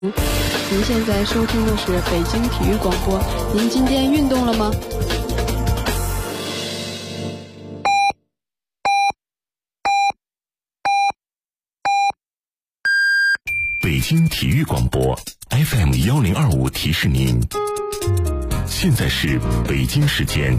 您现在收听的是北京体育广播，您今天运动了吗？ 北京体育广播 FM1025 提示您，现在是北京时间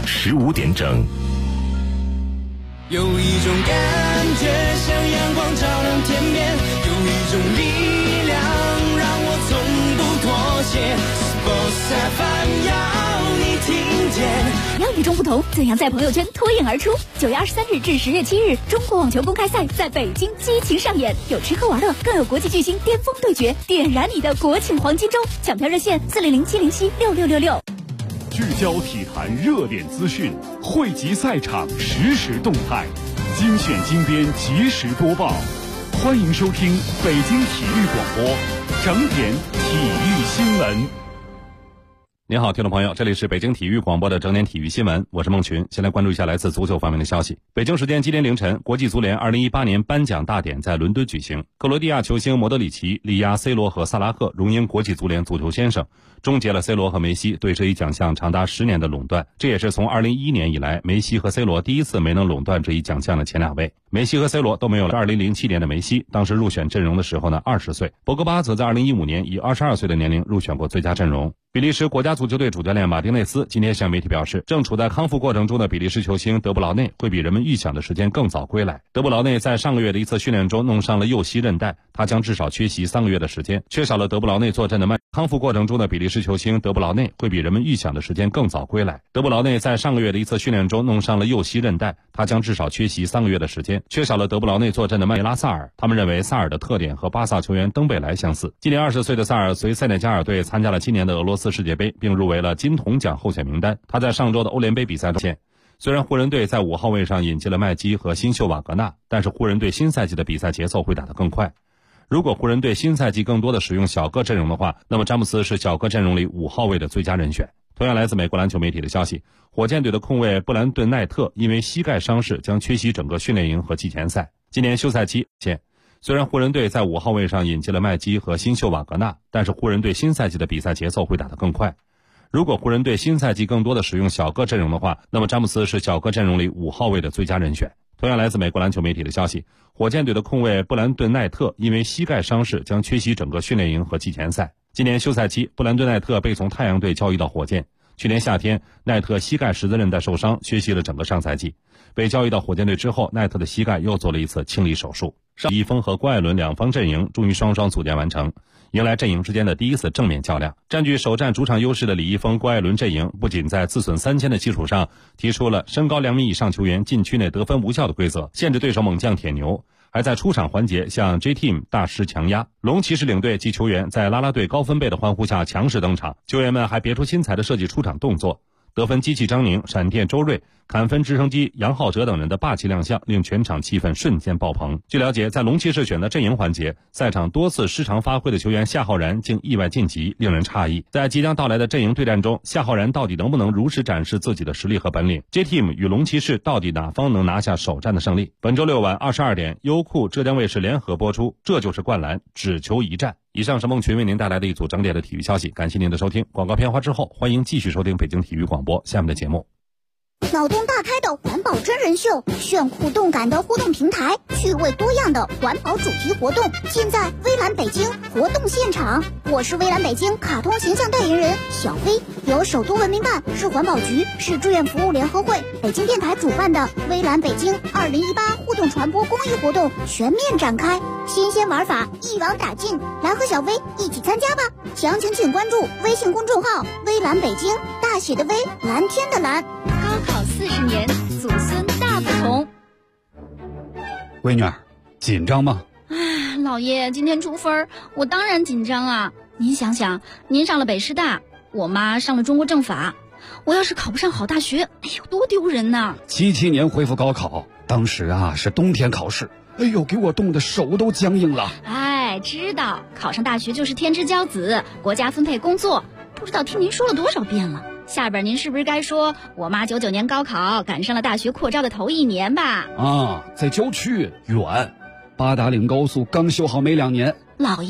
15点整。 有一种感觉像阳光照亮天边，有一种力量让我从不妥协。Sports FM 要你听见。 怎样与众不同？怎样在朋友圈脱颖而出？9月23日至10月7日，中国网球公开赛在北京激情上演，有吃喝玩乐，更有国际巨星巅峰对决，点燃你的国庆黄金周！抢票热线400-707-6666。 聚焦体坛热点资讯，汇集赛场实时动态，精选精编及时播报。欢迎收听北京体育广播整点体育新闻。 您好，听众朋友，这里是北京体育广播的整点体育新闻，我是孟群。先来关注一下来自足球方面的消息。北京时间今天凌晨，国际足联2018年颁奖大典在伦敦举行。克罗地亚球星莫德里奇力压 C 罗和萨拉赫，荣膺国际足联足球先生，终结了 C 罗和梅西对这一奖项长达10年的垄断。这也是从2011年以来，梅西和 C 罗第一次没能垄断这一奖项的前2位。梅西和 C 罗都没有了2007年的梅西，当时入选阵容的时候呢20岁。博格巴则在2015年以22岁的年龄入选过最佳阵容。比利时国家足球队主教练马丁内斯今天向媒体表示，正处在康复过程中的比利时球星德布劳内会比人们预想的时间更早归来。德布劳内在上个月的一次训练中弄伤了右膝韧带，他将至少缺席3个月的时间，缺少了德布劳内坐镇的康复过程中的比利时球星德布劳内会比人们预想的时间更早归来。德布劳内在上个月的一次训练中弄伤了右膝韧带，他将至少缺席3个月的时间，缺少了德布劳内坐镇的曼梅拉萨尔。他们认为萨尔的特点和巴萨球员登贝莱相似。今年20岁的萨尔随塞内加尔队参加了今年的俄罗斯世界杯，并入围了金童奖候选名单。他在上周的欧联杯比赛中，虽然湖人队在5号位上引进了麦基和新秀瓦格纳，但是湖人队新赛季的比赛节奏会打得更快。如果湖人队新赛季更多的使用小个阵容的话，那么詹姆斯是小个阵容里5号位的最佳人选。同样来自美国篮球媒体的消息，火箭队的控卫布兰顿奈特因为膝盖伤势将缺席整个训练营和季前赛。今年休赛期前，虽然湖人队在5号位上引进了麦基和新秀瓦格纳，但是湖人队新赛季的比赛节奏会打得更快。如果湖人队新赛季更多的使用小个阵容的话，那么詹姆斯是小个阵容里5号位的最佳人选。同样来自美国篮球媒体的消息，火箭队的控卫布兰顿奈特因为膝盖伤势将缺席整个训练营和季前赛。今年休赛期，布兰顿奈特被从太阳队交易到火箭。去年夏天，奈特膝盖十字韧带受伤，缺席了整个上赛季。被交易到火箭队之后，奈特的膝盖又做了一次清理手术。李易峰和郭艾伦两方阵营终于双双组建完成，迎来阵营之间的第一次正面较量。占据首战主场优势的李易峰、郭艾伦阵营不仅在自损3000的基础上提出了身高2米以上球员禁区内得分无效的规则，限制对手猛将铁牛，还在出场环节向 J-Team 大施强压。龙骑士领队及球员在啦啦队高分贝的欢呼下强势登场，球员们还别出心裁的设计出场动作。得分机器张宁、闪电周睿、砍分直升机杨浩哲等人的霸气亮相，令全场气氛瞬间爆棚。据了解，在龙骑士选择阵营环节，赛场多次失常发挥的球员夏浩然竟意外晋级，令人诧异。在即将到来的阵营对战中，夏浩然到底能不能如实展示自己的实力和本领？ J-Team 与龙骑士到底哪方能拿下首战的胜利？本周6晚22点，优酷、浙江卫视联合播出。这就是灌篮，只求一战。以上是孟群为您带来的一组整点的体育消息，感谢您的收听。广告片花之后，欢迎继续收听北京体育广播下面的节目。 脑洞大开的环保真人秀，炫酷动感的互动平台，趣味多样的环保主题活动，尽在微蓝北京活动现场。我是微蓝北京卡通形象代言人小薇，由首都文明办、市环保局、市志愿服务联合会、北京电台主办的微蓝北京2018互动传播公益活动全面展开，新鲜玩法一网打尽，来和小薇一起参加吧！详情请关注微信公众号微蓝北京，大写的微，蓝天的蓝。 高考40年，祖孙大不同。 闺女儿，紧张吗？ 唉，老爷，今天出分，我当然紧张啊。您想想，您上了北师大，我妈上了中国政法，我要是考不上好大学，哎呦，多丢人呐 ！77年恢复高考，当时啊是冬天考试，哎呦，给我冻得手都僵硬了。 哎，知道考上大学就是天之骄子，国家分配工作，不知道听您说了多少遍了。下边您是不是该说我妈99年高考赶上了大学扩招的头1年吧？ 啊，在郊区远，八达岭高速刚修好没2年。 老爷，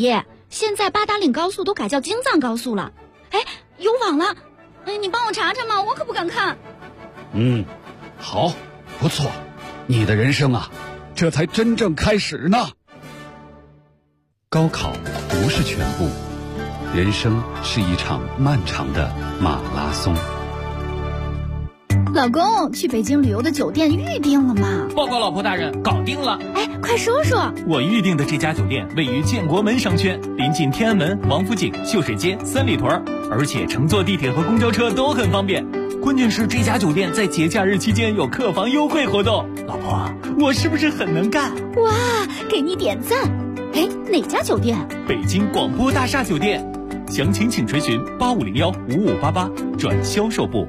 现在八达岭高速都改叫京藏高速了。哎，有网了，你帮我查查嘛，我可不敢看。 好，不错，你的人生啊，这才真正开始呢。高考不是全部，人生是一场漫长的马拉松。 老公，去北京旅游的酒店预定了吗？ 报告老婆大人，搞定了。 哎，快说说。 我预定的这家酒店位于建国门商圈，临近天安门、王府井、秀水街、三里屯，而且乘坐地铁和公交车都很方便。关键是这家酒店在节假日期间有客房优惠活动。老婆，我是不是很能干？ 哇，给你点赞。哎，哪家酒店？ 北京广播大厦酒店。详情请垂询85015588转销售部。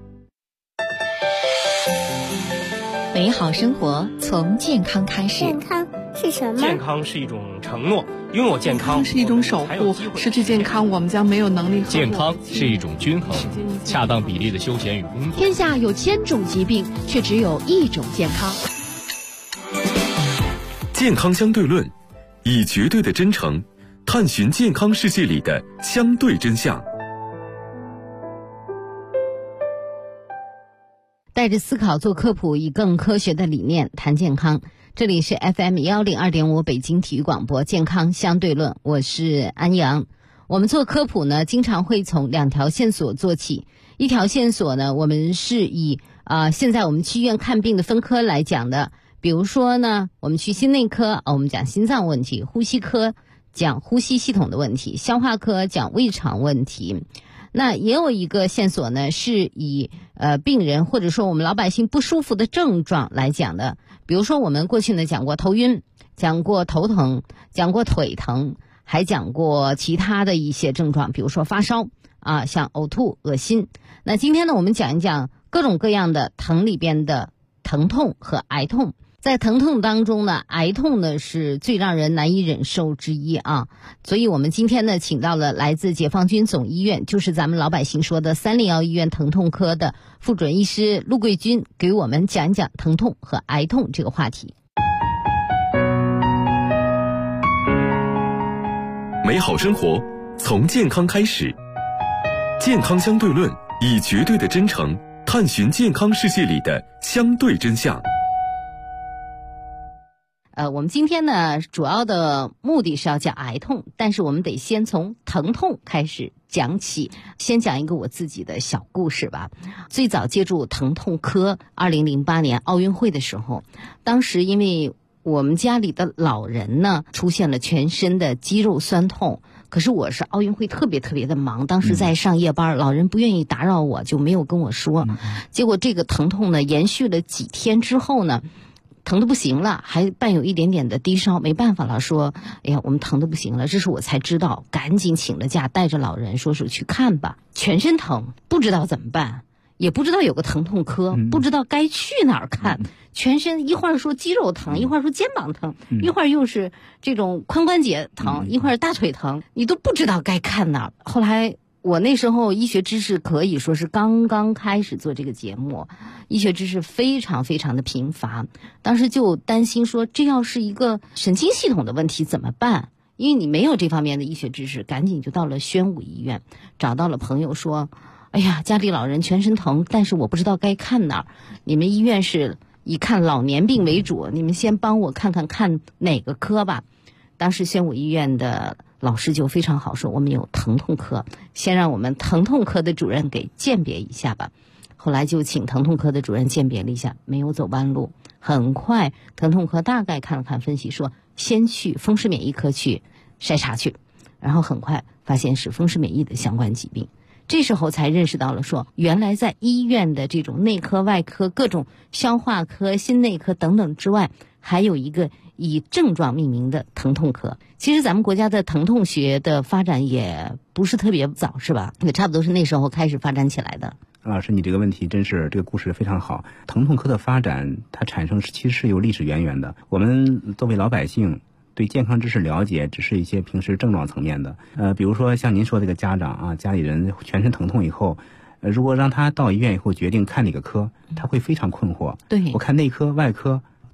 美好生活从健康开始。 健康是什么？ 健康是一种承诺，拥有健康是一种守护，失去健康我们将没有能力。 健康是一种均衡，恰当比例的休闲与工作。 天下有1000种疾病，却只有一种健康。 健康相对论，以绝对的真诚探寻健康世界里的相对真相。 带着思考做科普，以更科学的理念谈健康。这里是 FM102.5 北京体育广播健康相对论，我是安阳。我们做科普呢，经常会从2条线索做起。一条线索呢，我们是以现在我们去医院看病的分科来讲的。比如说呢，我们去心内科，我们讲心脏问题；呼吸科讲呼吸系统的问题；消化科讲胃肠问题。那也有一个线索呢，是以病人或者说我们老百姓不舒服的症状来讲的。比如说我们过去呢讲过头晕，讲过头疼，讲过腿疼，还讲过其他的一些症状，比如说发烧像呕吐、恶心。那今天呢，我们讲一讲各种各样的疼里边的疼痛和癌痛。在疼痛当中呢，癌痛呢是最让人难以忍受之一所以我们今天呢请到了来自解放军总医院，就是咱们老百姓说的301医院疼痛科的副主任医师陆桂军，给我们讲一讲疼痛和癌痛这个话题。 美好生活从健康开始，健康相对论，以绝对的真诚探寻健康世界里的相对真相。 我们今天呢，主要的目的是要讲癌痛，但是我们得先从疼痛开始讲起。先讲一个我自己的小故事吧。最早接触疼痛科，2008年奥运会的时候，当时因为我们家里的老人呢出现了全身的肌肉酸痛，可是我是奥运会特别的忙，当时在上夜班，老人不愿意打扰我，就没有跟我说。结果这个疼痛呢延续了几天之后呢，疼得不行了，还伴有一点点的低烧，没办法了，说哎呀我们疼得不行了。这时我才知道，赶紧请了假，带着老人说是去看吧。全身疼，不知道怎么办，也不知道有个疼痛科，不知道该去哪儿看。全身一会儿说肌肉疼，一会儿说肩膀疼，一会儿又是这种髋关节疼，一会儿大腿疼，你都不知道该看哪儿。后来我那时候医学知识可以说是刚刚开始做这个节目，医学知识非常的贫乏，当时就担心说这要是一个神经系统的问题怎么办？因为你没有这方面的医学知识，赶紧就到了宣武医院，找到了朋友说，哎呀，家里老人全身疼，但是我不知道该看哪儿，你们医院是以看老年病为主，你们先帮我看哪个科吧。当时宣武医院的老师就非常好，说我们有疼痛科，先让我们疼痛科的主任给鉴别一下吧。后来就请疼痛科的主任鉴别了一下，没有走弯路。很快疼痛科大概看了看分析，说先去风湿免疫科去筛查去，然后很快发现是风湿免疫的相关疾病。这时候才认识到了说，原来在医院的这种内科外科各种消化科、心内科等等之外，还有一个以症状命名的疼痛科。其实咱们国家的疼痛学的发展也不是特别早，是吧？也差不多是那时候开始发展起来的。 老师，你这个问题真是，这个故事非常好。疼痛科的发展，它产生其实是有历史渊源的。我们作为老百姓对健康知识了解只是一些平时症状层面的。比如说像您说这个家长家里人全身疼痛以后，如果让他到医院以后决定看哪个科，他会非常困惑。 对， 我看内科、外科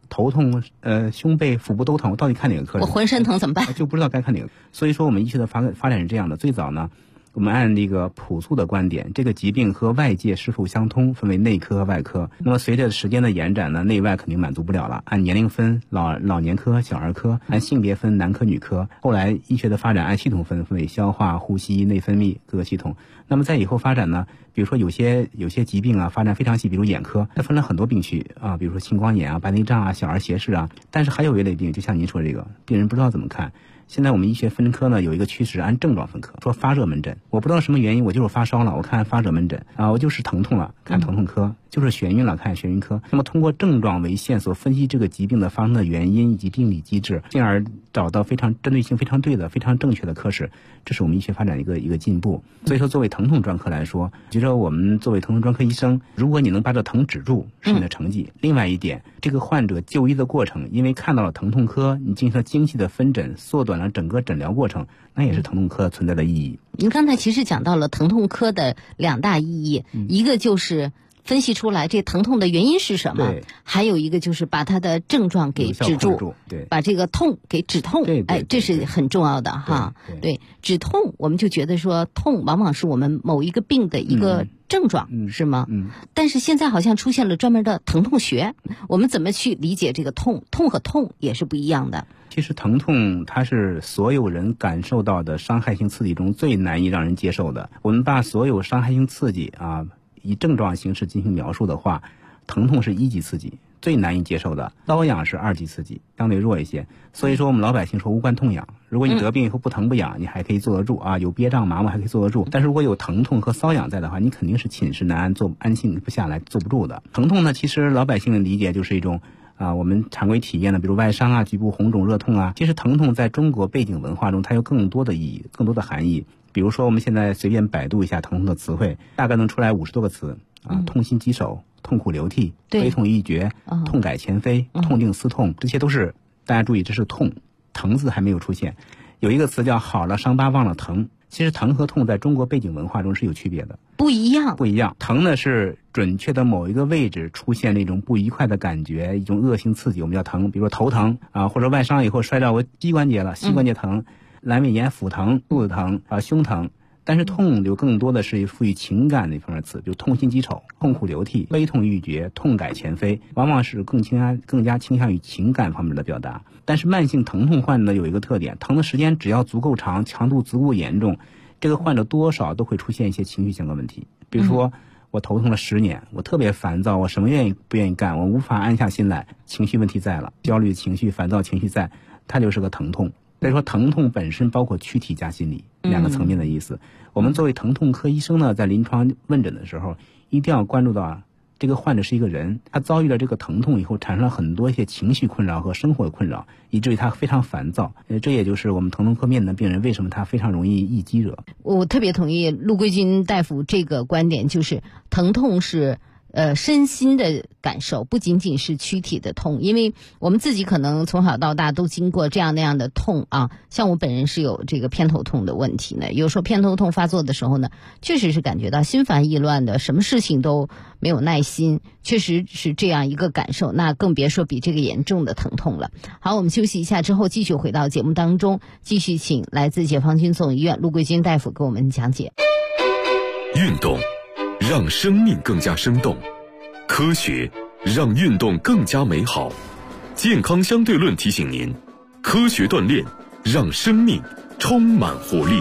头痛，胸背腹部都疼，我到底看哪个科？ 我浑身疼怎么办？ 就不知道该看哪个。所以说我们医学的发展是这样的，最早呢，我们按这个朴素的观点，这个疾病和外界是否相通，分为内科和外科。那么随着时间的延展呢，内外肯定满足不了了。按年龄分，老年科、小儿科；按性别分，男科、女科。后来医学的发展按系统分为消化、呼吸、内分泌各个系统。那么在以后发展呢，比如说有些疾病啊发展非常细，比如眼科，它分了很多病区啊，比如说青光眼啊、白内障啊、小儿斜视啊。但是还有一类病，就像您说这个，病人不知道怎么看。现在我们医学分科呢有一个趋势，按症状分科，说发热门诊，我不知道什么原因，我就是发烧了，我看发热门诊啊，我就是疼痛了，看疼痛科，就是眩晕了，看眩晕科。那么通过症状为线索分析这个疾病的发生的原因以及病理机制，进而找到非常针对性非常对的非常正确的科室，这是我们医学发展一个进步。所以说作为疼痛专科来说，觉得我们作为疼痛专科医生，如果你能把这疼止住，是你的成绩。另外一点，这个患者就医的过程，因为看到了疼痛科，你进行了精细的分诊，缩短了整个诊疗过程，那也是疼痛科存在的意义。 您刚才其实讲到了疼痛科的2大意义，一个就是分析出来这疼痛的原因是什么，还有一个就是把它的症状给止住， 对， 把这个痛给止痛， 对， 这是很重要的哈。对，止痛我们就觉得说痛往往是我们某一个病的一个症状，是吗？但是现在好像出现了专门的疼痛学，我们怎么去理解这个痛？痛和痛也是不一样的。 其实疼痛它是所有人感受到的伤害性刺激中最难以让人接受的。我们把所有伤害性刺激啊以症状形式进行描述的话，疼痛是1级刺激，最难以接受的。瘙痒是2级刺激，相对弱一些。所以说我们老百姓说无关痛痒，如果你得病以后不疼不痒，你还可以坐得住啊，有憋胀麻木还可以坐得住。但是如果有疼痛和瘙痒在的话，你肯定是寝食难安，安静不下来，坐不住的。疼痛呢，其实老百姓的理解就是一种我们常规体验的，比如外伤啊、局部红肿、热痛啊。其实疼痛在中国背景文化中，它有更多的意义、更多的含义。比如说我们现在随便百度一下疼痛的词汇，大概能出来50多个词啊，痛心疾首、痛苦流涕、悲痛欲绝、痛改前非、痛定思痛，这些都是大家注意，这是痛，疼字还没有出现。有一个词叫好了伤疤忘了疼。其实疼和痛在中国背景文化中是有区别的， 不一样。 疼呢是准确的某一个位置出现那种不愉快的感觉，一种恶性刺激，我们叫疼。比如说头疼啊，或者外伤以后摔到我膝关节了，膝关节疼，阑尾炎、腹疼、肚子疼啊、胸疼。但是痛有更多的是赋予情感那方面的词，比如痛心疾首、痛苦流涕、悲痛欲绝、痛改前非，往往是更加倾向于情感方面的表达。但是慢性疼痛患者有一个特点，疼的时间只要足够长，强度足够严重，这个患者多少都会出现一些情绪相关问题。比如说我头痛了10年，我特别烦躁，我什么不愿意干，我无法安下心来，情绪问题在了，焦虑情绪、烦躁情绪在，它就是个疼痛。所以说疼痛本身包括躯体加心理2个层面的意思。我们作为疼痛科医生呢，在临床问诊的时候，一定要关注到这个患者是一个人，他遭遇了这个疼痛以后，产生了很多一些情绪困扰和生活的困扰，以至于他非常烦躁。这也就是我们疼痛科面的病人为什么他非常容易易激惹。 我特别同意陆桂军大夫这个观点，就是疼痛是身心的感受，不仅仅是躯体的痛，因为我们自己可能从小到大都经过这样那样的痛啊。像我本人是有这个偏头痛的问题呢，有时候偏头痛发作的时候呢，确实是感觉到心烦意乱的，什么事情都没有耐心，确实是这样一个感受，那更别说比这个严重的疼痛了。好，我们休息一下之后继续回到节目当中，继续请来自解放军总医院陆桂军大夫给我们讲解。 运动让生命更加生动，科学让运动更加美好。健康相对论提醒您，科学锻炼让生命充满活力。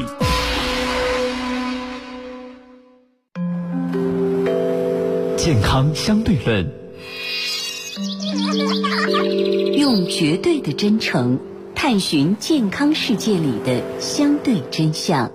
健康相对论， 用绝对的真诚探寻健康世界里的相对真相。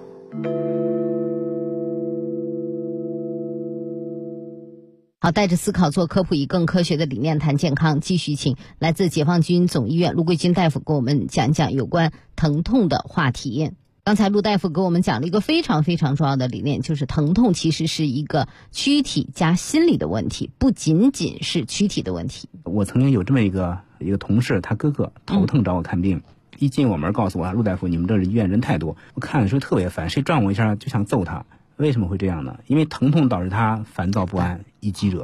好，带着思考做科普，以更科学的理念谈健康。继续请来自解放军总医院陆桂军大夫给我们讲讲有关疼痛的话题。刚才陆大夫给我们讲了一个非常非常重要的理念，就是疼痛其实是一个躯体加心理的问题，不仅仅是躯体的问题。 我曾经有这么一个同事，他哥哥头疼找我看病，一进我门告诉我，陆大夫，你们这医院人太多，我看的时候特别烦，谁撞我一下就想揍他。为什么会这样呢？因为疼痛导致他烦躁不安、易激惹。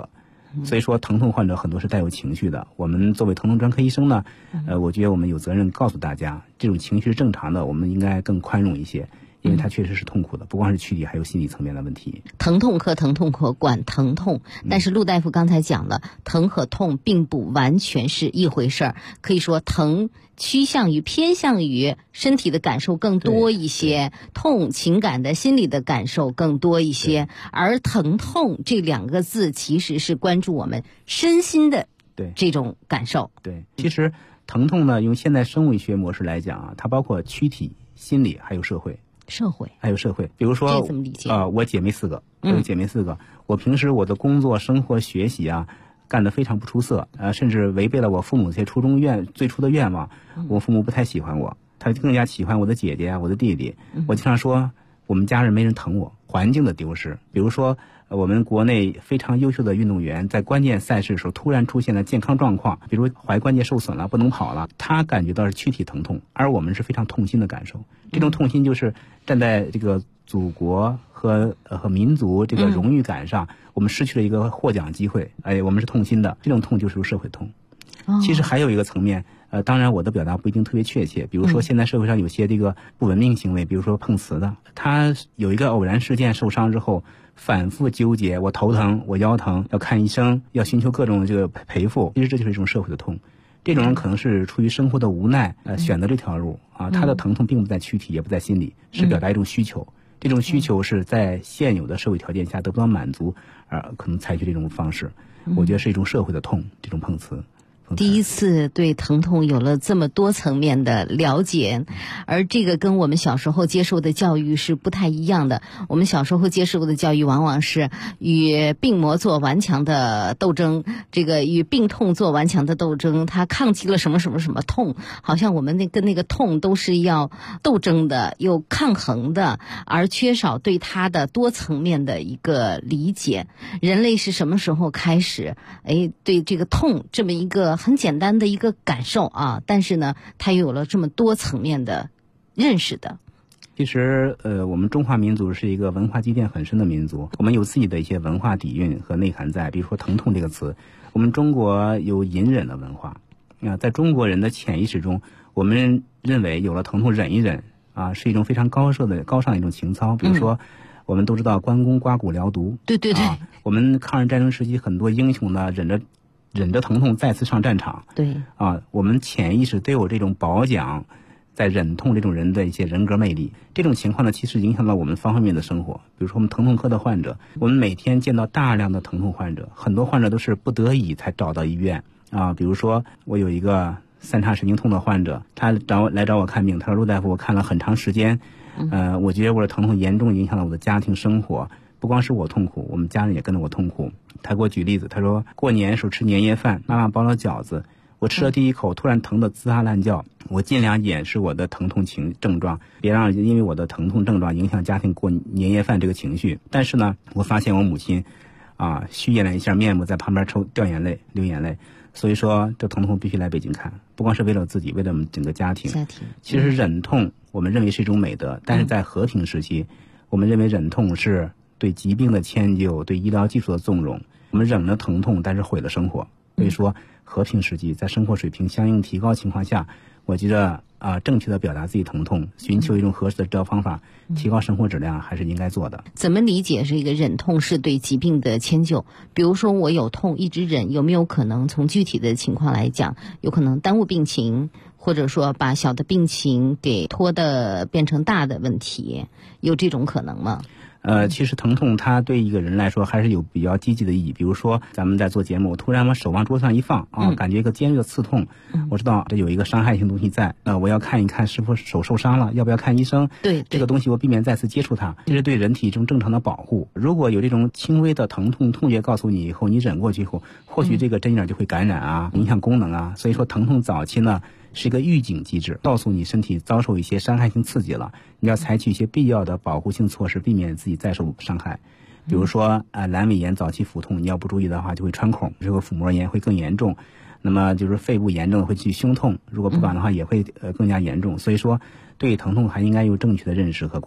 所以说疼痛患者很多是带有情绪的。我们作为疼痛专科医生呢，我觉得我们有责任告诉大家，这种情绪是正常的，我们应该更宽容一些。因为它确实是痛苦的，不光是躯体，还有心理层面的问题。 疼痛科管疼痛，但是陆大夫刚才讲了，疼和痛并不完全是一回事儿，可以说疼偏向于身体的感受更多一些，痛情感的心理的感受更多一些，而疼痛这2个字其实是关注我们身心的这种感受。 对，其实疼痛呢，用现代生物医学模式来讲啊，它包括躯体、心理还有社会。比如说这怎么理解我姐妹4个，我有姐妹4个，我平时我的工作、生活、学习啊，干得非常不出色，甚至违背了我父母这些最初的愿望。我父母不太喜欢我，他更加喜欢我的姐姐啊，我的弟弟。我经常说，我们家人没人疼我，环境的丢失。比如说，我们国内非常优秀的运动员在关键赛事的时候突然出现了健康状况，比如踝关节受损了，不能跑了，他感觉到是躯体疼痛，而我们是非常痛心的感受。这种痛心就是站在这个祖国和民族这个荣誉感上，我们失去了一个获奖机会，我们是痛心的。这种痛就是社会痛。其实还有一个层面，当然我的表达不一定特别确切，比如说现在社会上有些这个不文明行为，比如说碰瓷的，他有一个偶然事件受伤之后，反复纠结，我头疼，我腰疼，要看医生，要寻求各种这个赔付，其实这就是一种社会的痛。这种人可能是出于生活的无奈，选择这条路啊，他的疼痛并不在躯体，也不在心理，是表达一种需求。这种需求是在现有的社会条件下得不到满足，而可能采取这种方式。我觉得是一种社会的痛，这种碰瓷。 第一次对疼痛有了这么多层面的了解，而这个跟我们小时候接受的教育是不太一样的。我们小时候接受的教育往往是与病魔做顽强的斗争，这个与病痛做顽强的斗争，它抗击了什么什么什么痛，好像我们那个痛都是要斗争的，又抗衡的，而缺少对它的多层面的一个理解。人类是什么时候开始对这个痛这么一个很简单的一个感受啊，但是呢，它又有了这么多层面的认识的。 其实，我们中华民族是一个文化积淀很深的民族，我们有自己的一些文化底蕴和内涵在。比如说“疼痛”这个词，我们中国有隐忍的文化在中国人的潜意识中，我们认为有了疼痛忍一忍啊，是一种非常高尚的一种情操。比如说，我们都知道关公刮骨疗毒， 对， 我们抗日战争时期很多英雄呢，忍着疼痛再次上战场。 对我们潜意识都有这种褒奖在忍痛这种人的一些人格魅力。这种情况呢，其实影响到我们方方面面的生活。比如说我们疼痛科的患者，我们每天见到大量的疼痛患者，很多患者都是不得已才找到医院比如说我有一个3叉神经痛的患者，他来找我看病，他说陆大夫，我看了很长时间，我觉得我的疼痛严重影响了我的家庭生活，不光是我痛苦，我们家人也跟着我痛苦。他给我举例子，他说过年时候吃年夜饭，妈妈包了饺子，我吃了第一口，突然疼得吱哈乱叫，我尽量掩饰我的疼痛症状，别让因为我的疼痛症状影响家庭过年夜饭这个情绪。但是呢，我发现我母亲虚掩了一下面目，在旁边流眼泪。所以说这疼痛必须来北京看，不光是为了自己，为了我们整个家庭。其实忍痛我们认为是一种美德，但是在和平时期，我们认为忍痛是对疾病的迁就，对医疗技术的纵容。我们忍了疼痛，但是毁了生活。所以说和平时期，在生活水平相应提高情况下，我觉得正确的表达自己疼痛，寻求一种合适的治疗方法，提高生活质量，还是应该做的。 怎么理解这个忍痛是对疾病的迁就？比如说我有痛一直忍，有没有可能从具体的情况来讲，有可能耽误病情，或者说把小的病情给拖得变成大的问题，有这种可能吗？ 其实疼痛它对一个人来说还是有比较积极的意义。比如说咱们在做节目，我突然把手往桌上一放感觉一个尖锐的刺痛，我知道这有一个伤害性东西在，我要看一看是否手受伤了，要不要看医生。 对， 这个东西我避免再次接触它，这是对人体一种正常的保护。如果有这种轻微的疼痛觉告诉你以后，你忍过去以后，或许这个针眼就会感染影响功能所以说疼痛早期呢是一个预警机制，告诉你身体遭受一些伤害性刺激了，你要采取一些必要的保护性措施，避免自己再受伤害。比如说阑尾炎早期腹痛，你要不注意的话就会穿孔，这个腹膜炎会更严重。那么就是肺部炎症会去胸痛，如果不管的话也会更加严重。所以说对疼痛还应该有正确的认识和关注。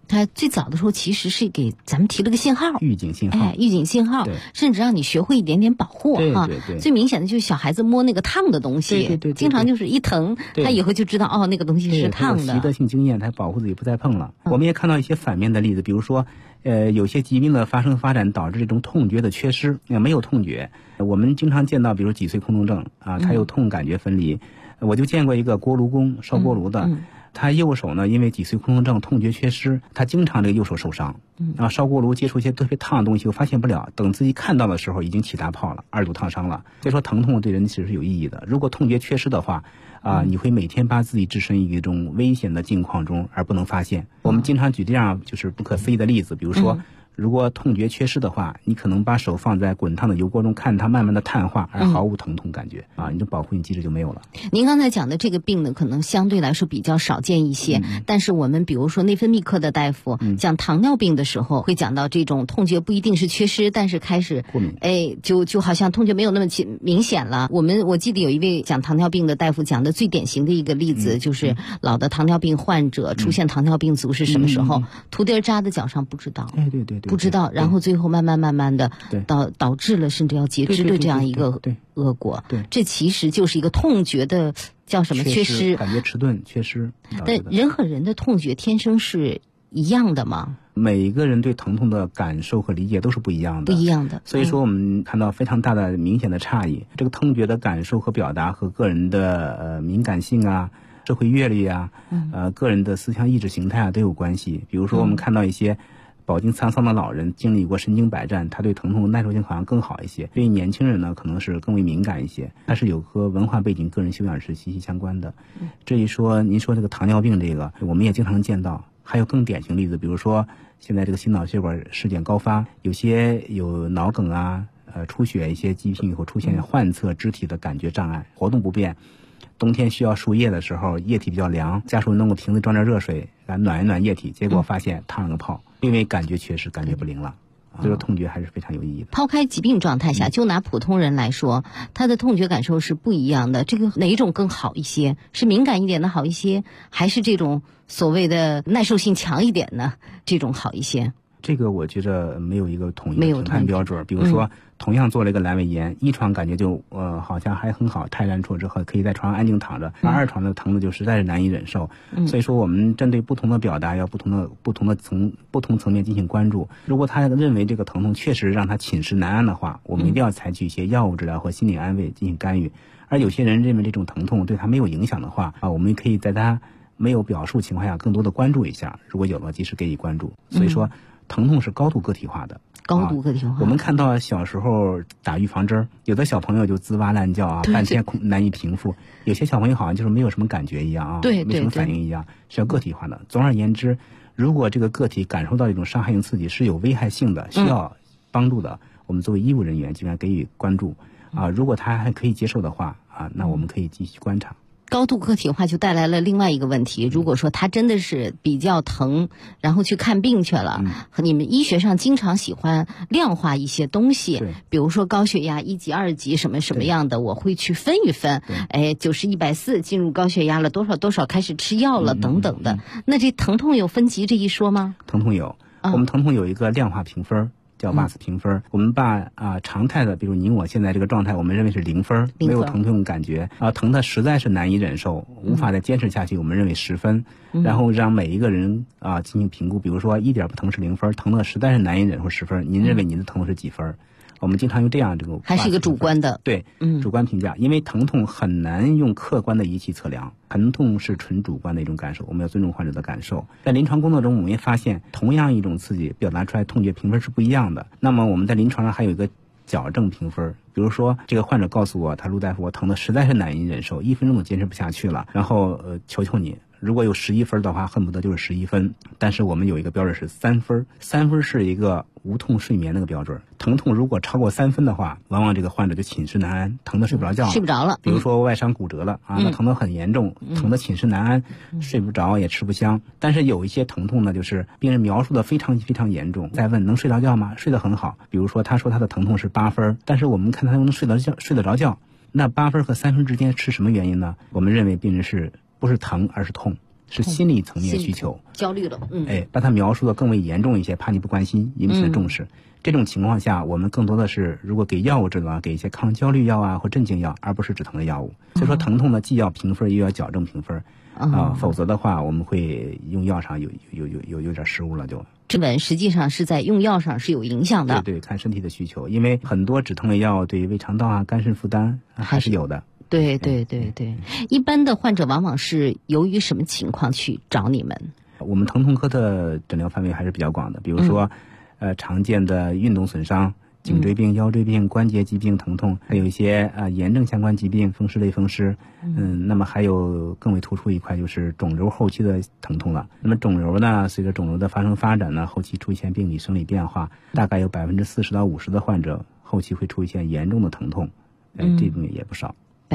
它最早的时候其实是给咱们提了个信号， 预警信号， 预警信号，甚至让你学会一点点保护哈。 对。 最明显的就是小孩子摸那个烫的东西， 对， 经常就是一疼，他以后就知道那个东西是烫的。 习得性经验，他保护自己不再碰了。我们也看到一些反面的例子，比如说，有些疾病的发展导致这种痛觉的缺失，没有痛觉。我们经常见到，比如脊髓空洞症啊，他有痛感觉分离。我就见过一个锅炉工烧锅炉的。他右手呢，因为脊髓空洞症痛觉缺失，他经常这个右手受伤。烧锅炉接触一些特别烫的东西，又发现不了，等自己看到的时候已经起大泡了，2度烫伤了。所以说疼痛对人其实是有意义的。如果痛觉缺失的话，你会每天把自己置身于一种危险的境况中而不能发现。我们经常举这样就是不可思议的例子，比如说。如果痛觉缺失的话，你可能把手放在滚烫的油锅中，看它慢慢的碳化，而毫无疼痛感觉你的保护性机制就没有了。 您刚才讲的这个病呢，可能相对来说比较少见一些，但是我们比如说内分泌科的大夫讲糖尿病的时候，会讲到这种痛觉不一定是缺失，但是开始过敏， 就好像痛觉没有那么明显了。我记得有一位讲糖尿病的大夫讲的最典型的一个例子，就是老的糖尿病患者出现糖尿病足是什么时候？图钉扎在脚上不知道。 对。 不知道，然后最后慢慢的导致了甚至要截肢的这样一个恶果。 对， 这其实就是一个痛觉的叫什么缺失， 感觉迟钝缺失。 但人和人的痛觉天生是一样的吗？ 每一个人对疼痛的感受和理解都是不一样的。所以说我们看到非常大的明显的差异。这个痛觉的感受和表达和个人的敏感性啊、社会阅历啊、个人的思想意识形态都有关系。比如说我们看到一些饱经沧桑的老人，经历过身经百战，他对疼痛的耐受性好像更好一些。对于年轻人呢，可能是更为敏感一些。它是有和文化背景、个人修养是息息相关的。至于说您说这个糖尿病这个，我们也经常见到。还有更典型例子，比如说现在这个心脑血管事件高发，有些有脑梗啊、出血一些疾病以后出现患侧肢体的感觉障碍，活动不便。冬天需要输液的时候，液体比较凉，家属弄个瓶子装点热水来暖一暖液体，结果发现烫了个泡，因为感觉缺失，感觉不灵了。所以说痛觉还是非常有意义的。 抛开疾病状态下，就拿普通人来说，他的痛觉感受是不一样的。这个哪一种更好一些？是敏感一点的好一些，还是这种所谓的耐受性强一点呢？这种好一些？ 这个我觉得没有一个统一的评判标准。比如说，同样做了一个阑尾炎，一床感觉就好像还很好，泰然处之后可以在床上安静躺着，而二床的疼的就实在是难以忍受。所以说，我们针对不同的表达，要不同层面进行关注。如果他认为这个疼痛确实让他寝食难安的话，我们一定要采取一些药物治疗或心理安慰进行干预。而有些人认为这种疼痛对他没有影响的话我们可以在他没有表述情况下更多的关注一下，如果有了及时给予关注。所以说疼痛是高度个体化的。 高度个体化。 我们看到小时候打预防针，有的小朋友就吱哇乱叫半天难以平复，有些小朋友好像就是没有什么感觉一样没什么反应一样，是要个体化的。总而言之，如果这个个体感受到一种伤害性刺激是有危害性的，需要帮助的，我们作为医务人员就应该给予关注如果他还可以接受的话那我们可以继续观察。 高度个体化就带来了另外一个问题，如果说他真的是比较疼，然后去看病去了，和你们医学上经常喜欢量化一些东西，比如说高血压1级2级什么什么样的，我会去分一分，90、140进入高血压了，多少多少开始吃药了等等的。那这疼痛有分级这一说吗？ 疼痛有，我们疼痛有一个量化评分，叫瓦斯评分。我们把常态的，比如你我现在这个状态，我们认为是0分，没有疼痛感觉疼的实在是难以忍受，无法再坚持下去，我们认为10分。然后让每一个人进行评估，比如说一点不疼是0分，疼的实在是难以忍受10分，您认为您的疼是几分？我们经常用这样这个还是一个主观的， 对，主观评价，因为疼痛很难用客观的仪器测量，疼痛是纯主观的一种感受，我们要尊重患者的感受。在临床工作中，我们也发现，同样一种刺激表达出来痛觉评分是不一样的。那么我们在临床上还有一个矫正评分，比如说这个患者告诉我，他陆大夫，我疼的实在是难以忍受，1分钟都坚持不下去了，然后求求你。如果有11分的话，恨不得就是11分。但是我们有一个标准是3分，3分是一个无痛睡眠那个标准。疼痛如果超过3分的话，往往这个患者就寝食难安，疼得睡不着觉了， 睡不着了。 比如说外伤骨折了那疼得很严重，疼得寝食难安，睡不着也吃不香。但是有一些疼痛呢，就是病人描述的非常非常严重，再问能睡着觉吗？睡得很好。比如说他说他的疼痛是8分，但是我们看他能睡得着觉，那8分和3分之间是什么原因呢？我们认为病人不是疼而是痛是心理层面需求， 焦虑了， 把它描述的更为严重一些，怕你不关心，引起的重视。这种情况下，我们更多的是如果给药物治疗，给一些抗焦虑药啊或镇静药，而不是止疼的药物。所以说疼痛呢，既要评分，又要矫正评分否则的话，我们会用药上有点失误了就。 这本实际上是在用药上是有影响的。 对，看身体的需求，因为很多止痛的药对胃肠道啊、肝肾负担还是有的。 对，一般的患者往往是由于什么情况去找你们？ 我们疼痛科的诊疗范围还是比较广的，比如说，常见的运动损伤、颈椎病、腰椎病、关节疾病疼痛，还有一些炎症相关疾病，风湿类风湿。那么还有更为突出一块就是肿瘤后期的疼痛了。那么肿瘤呢，随着肿瘤的发展呢，后期出现病理生理变化，大概有40%到50%的患者后期会出现严重的疼痛，这种也不少。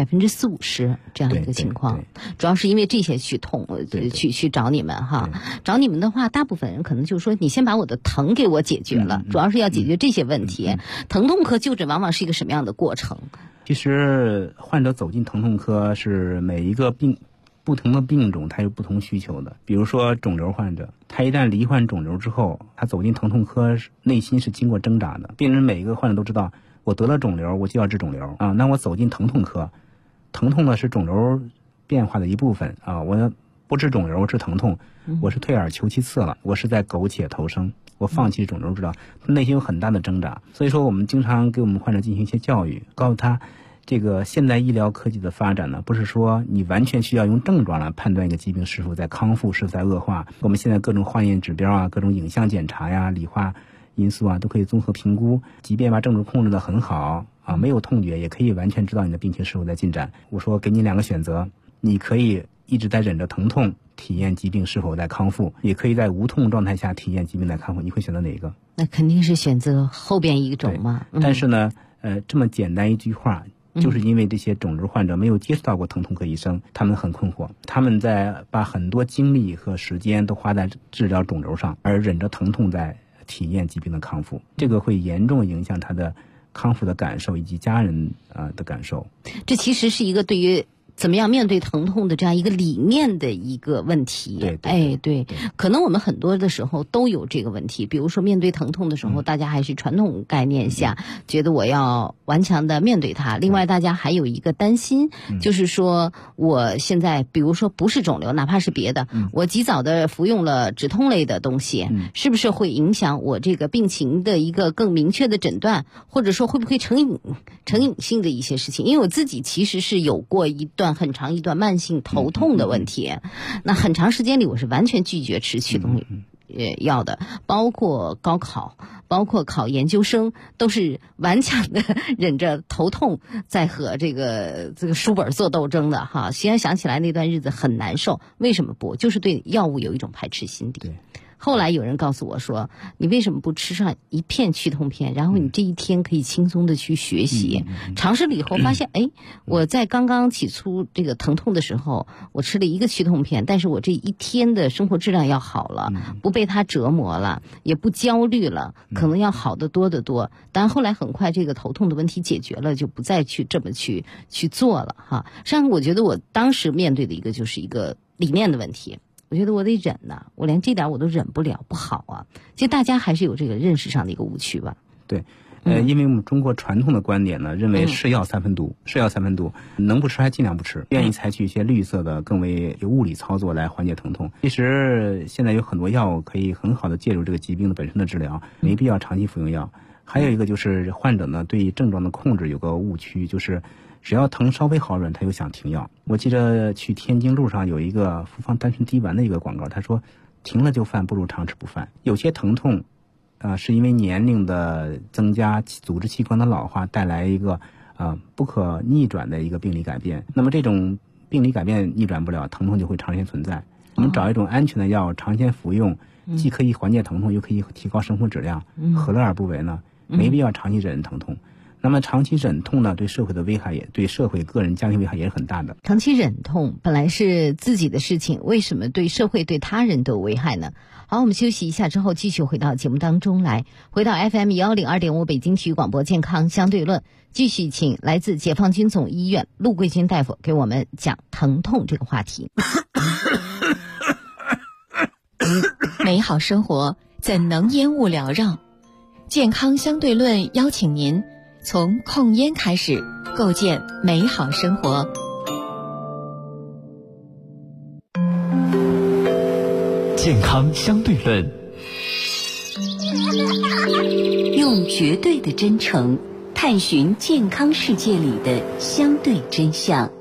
40%-50%这样的一个情况，主要是因为这些去找你们哈。找你们的话，大部分人可能就是说，你先把我的疼给我解决了，主要是要解决这些问题。疼痛科就诊往往是一个什么样的过程？ 其实患者走进疼痛科是每一个不同的病种，它有不同需求的。比如说肿瘤患者，他一旦罹患肿瘤之后，他走进疼痛科，内心是经过挣扎的。病人每一个患者都知道，我得了肿瘤，我就要治肿瘤啊。那我走进疼痛科，疼痛呢是肿瘤变化的一部分啊。我要不治肿瘤，我治疼痛，我是退而求其次了，我是在苟且偷生，我放弃肿瘤治疗，他内心有很大的挣扎。所以说，我们经常给我们患者进行一些教育，告诉他，这个现代医疗科技的发展呢，不是说你完全需要用症状来判断一个疾病是否在康复，是否在恶化。我们现在各种化验指标啊，各种影像检查呀、理化因素啊，都可以综合评估。即便把症状控制得很好啊，没有痛觉，也可以完全知道你的病情是否在进展。我说给你2个选择，你可以一直在忍着疼痛体验疾病是否在康复，也可以在无痛状态下体验疾病在康复，你会选择哪个？ 那肯定是选择后边一种嘛。 但是呢，这么简单一句话，就是因为这些肿瘤患者没有接触到过疼痛科医生，他们很困惑，他们在把很多精力和时间都花在治疗肿瘤上，而忍着疼痛在体验疾病的康复，这个会严重影响他的康复的感受以及家人的感受。 这其实是一个对于怎么样面对疼痛的这样一个理念的一个问题。对，可能我们很多的时候都有这个问题。比如说面对疼痛的时候，大家还是传统概念下觉得我要顽强的面对它。另外大家还有一个担心，就是说我现在比如说不是肿瘤，哪怕是别的，我及早的服用了止痛类的东西，是不是会影响我这个病情的一个更明确的诊断，或者说会不会成瘾性的一些事情。因为我自己其实是有过很长一段慢性头痛的问题，那很长时间里我是完全拒绝吃驱动药的，包括高考，包括考研究生，都是顽强的忍着头痛在和这个书本做斗争的哈。现在想起来那段日子很难受，为什么不？就是对药物有一种排斥心理。后来有人告诉我说，你为什么不吃上一片去痛片，然后你这一天可以轻松的去学习。尝试了以后发现，我在刚刚起初这个疼痛的时候，我吃了一个去痛片，但是我这一天的生活质量要好了，不被它折磨了，也不焦虑了，可能要好得多得多。但后来很快这个头痛的问题解决了，就不再去这么去做了哈。实际上我觉得我当时面对的一个就是一个理念的问题。我觉得我得忍呐，我连这点我都忍不了，不好啊。其实大家还是有这个认识上的一个误区吧。 对，因为我们中国传统的观点呢，认为是药3分毒，能不吃还尽量不吃，愿意采取一些绿色的、更为有物理操作来缓解疼痛。其实现在有很多药物可以很好的介入这个疾病的本身的治疗，没必要长期服用药。还有一个就是患者呢对症状的控制有个误区，就是只要疼稍微好转，他又想停药。我记得去天津路上有一个复方丹参滴丸的一个广告，他说停了就犯，不如常吃不犯。有些疼痛是因为年龄的增加、组织器官的老化带来一个不可逆转的一个病理改变。那么这种病理改变逆转不了，疼痛就会长时间存在。我们找一种安全的药长时间服用，既可以缓解疼痛，又可以提高生活质量，何乐而不为呢？没必要长期忍疼痛。那么长期忍痛呢，对社会的危害对社会、个人、家庭危害也是很大的。 长期忍痛本来是自己的事情，为什么对社会、对他人都有危害呢？好，我们休息一下之后，继续回到节目当中来，回到 FM102.5 北京体育广播健康相对论，继续请来自解放军总医院陆桂军大夫给我们讲疼痛这个话题。 美好生活怎能烟雾缭绕？健康相对论邀请您从控烟开始，构建美好生活。 健康相对论， 用绝对的真诚探寻健康世界里的相对真相。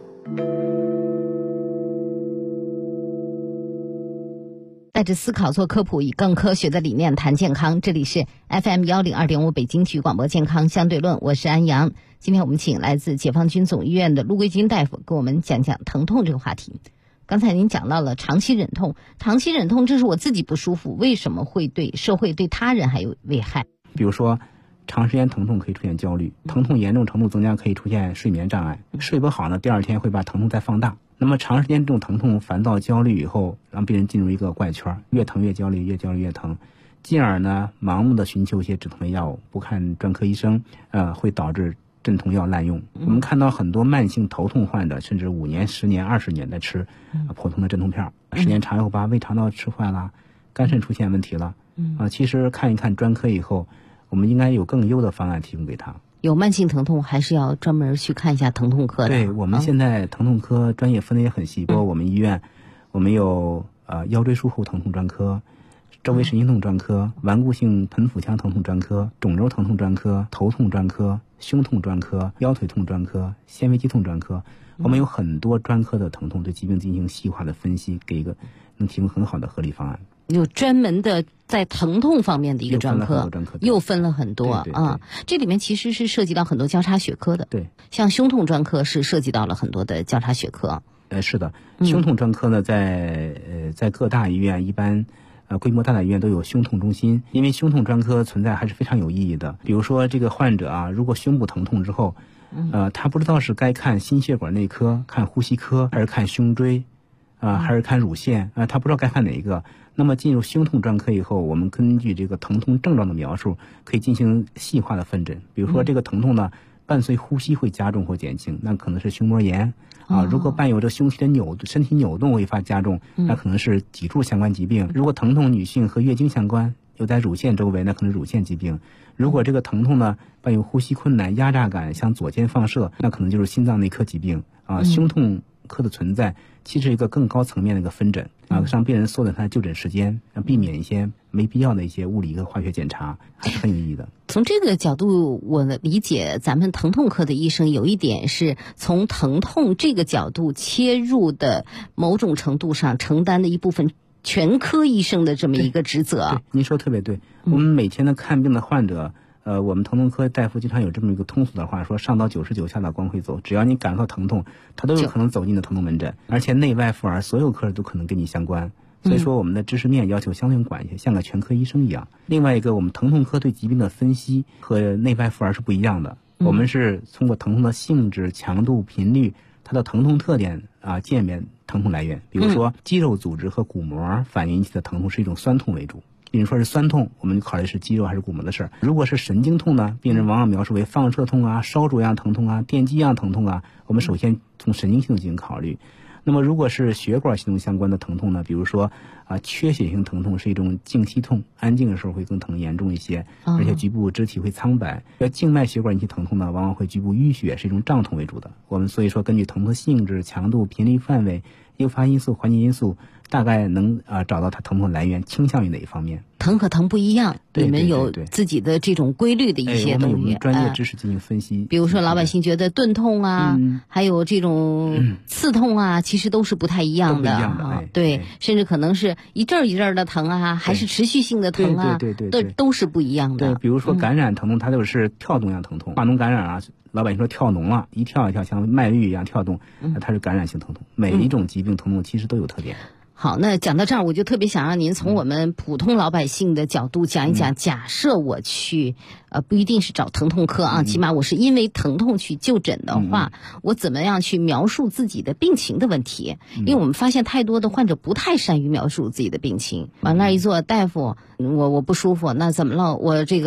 带着思考做科普，以更科学的理念谈健康。这里是 FM102.5 北京体育广播健康相对论，我是安阳。今天我们请来自解放军总医院的陆桂军大夫给我们讲讲疼痛这个话题。刚才您讲到了长期忍痛，长期忍痛这是我自己不舒服，为什么会对社会对他人还有危害？ 比如说长时间疼痛可以出现焦虑，疼痛严重程度增加可以出现睡眠障碍，睡不好呢，第二天会把疼痛再放大。那么长时间这种疼痛、烦躁、焦虑以后，让病人进入一个怪圈，越疼越焦虑，越焦虑越疼，进而呢盲目的寻求一些止痛的药物，不看专科医生，会导致镇痛药滥用。我们看到很多慢性头痛患者，甚至5年、10年、20年在吃普通的镇痛片，时间长以后把胃肠道吃坏了，肝肾出现问题了。其实看一看专科以后，我们应该有更优的方案提供给他。 有慢性疼痛还是要专门去看一下疼痛科的。 对，我们现在疼痛科专业分的也很细，包括我们医院我们有腰椎术后疼痛专科、周围神经痛专科、顽固性盆腹腔疼痛专科、肿瘤疼痛专科、头痛专科、胸痛专科、腰腿痛专科、纤维肌痛专科，我们有很多专科的疼痛，对疾病进行细化的分析，给一个能提供很好的合理方案。 有专门的在疼痛方面的一个专科，又分了很多啊。这里面其实是涉及到很多交叉学科的。对，像胸痛专科是涉及到了很多的交叉学科。 是的，胸痛专科呢，在各大医院一般规模大的医院都有胸痛中心，因为胸痛专科存在还是非常有意义的。比如说这个患者啊，如果胸部疼痛之后，他不知道是该看心血管内科、看呼吸科，还是看胸椎，还是看乳腺，他不知道该看哪一个。那么进入胸痛专科以后，我们根据这个疼痛症状的描述，可以进行细化的分诊。比如说这个疼痛呢，伴随呼吸会加重或减轻，那可能是胸膜炎如果伴有着胸体的身体扭动未发加重，那可能是脊柱相关疾病。如果疼痛女性和月经相关，又在乳腺周围，那可能是乳腺疾病。如果这个疼痛呢伴有呼吸困难、压榨感，向左肩放射，那可能就是心脏内科疾病胸痛科的存在其实是一个更高层面的一个分诊让病人缩短他的就诊时间，避免一些没必要的一些物理和化学检查，还是很有意义的。 从这个角度，我理解咱们疼痛科的医生有一点是从疼痛这个角度切入的，某种程度上承担的一部分全科医生的这么一个职责。 对，您说特别对。我们每天的看病的患者，我们疼痛科大夫经常有这么一个通俗的话，说上到99，下到光会走，只要你感受到疼痛，他都有可能走进的疼痛门诊，而且内外妇儿所有科都可能跟你相关。所以说我们的知识面要求相对广一些，像个全科医生一样。另外一个，我们疼痛科对疾病的分析和内外妇儿是不一样的，我们是通过疼痛的性质、强度、频率，它的疼痛特点鉴别疼痛来源。比如说肌肉组织和骨膜反应引起的疼痛是一种酸痛为主，病人说是酸痛，我们就考虑是肌肉还是骨膜的事儿。如果是神经痛呢，病人往往描述为放射痛烧灼一样疼痛电击一样疼痛我们首先从神经系统进行考虑。那么如果是血管系统相关的疼痛呢，比如说缺血性疼痛是一种静息痛，安静的时候会更疼严重一些，而且局部肢体会苍白。静脉血管引起疼痛呢，往往会局部淤血，是一种胀痛为主的。我们所以说根据疼痛性质、强度、频率、范围、诱发因素、环境因素，大概能找到它疼痛来源倾向于哪一方面。 疼和疼不一样，你们有自己的这种规律的一些东西， 我们有专业知识进行分析。 比如说老百姓觉得钝痛还有这种刺痛其实都是不太一样的。对，甚至可能是一阵一阵的疼还是持续性的疼都是不一样的。 对，比如说感染疼痛，它就是跳动样疼痛，化脓感染老百姓说跳脓了，一跳一跳像脉率一样跳动，它是感染性疼痛。每一种疾病疼痛其实都有特点。 好，那讲到这儿，我就特别想让您从我们普通老百姓的角度讲一讲，假设我去不一定是找疼痛科起码我是因为疼痛去就诊的话，我怎么样去描述自己的病情的问题？因为我们发现太多的患者不太善于描述自己的病情，往那一坐，大夫，我不舒服，那怎么了？我这个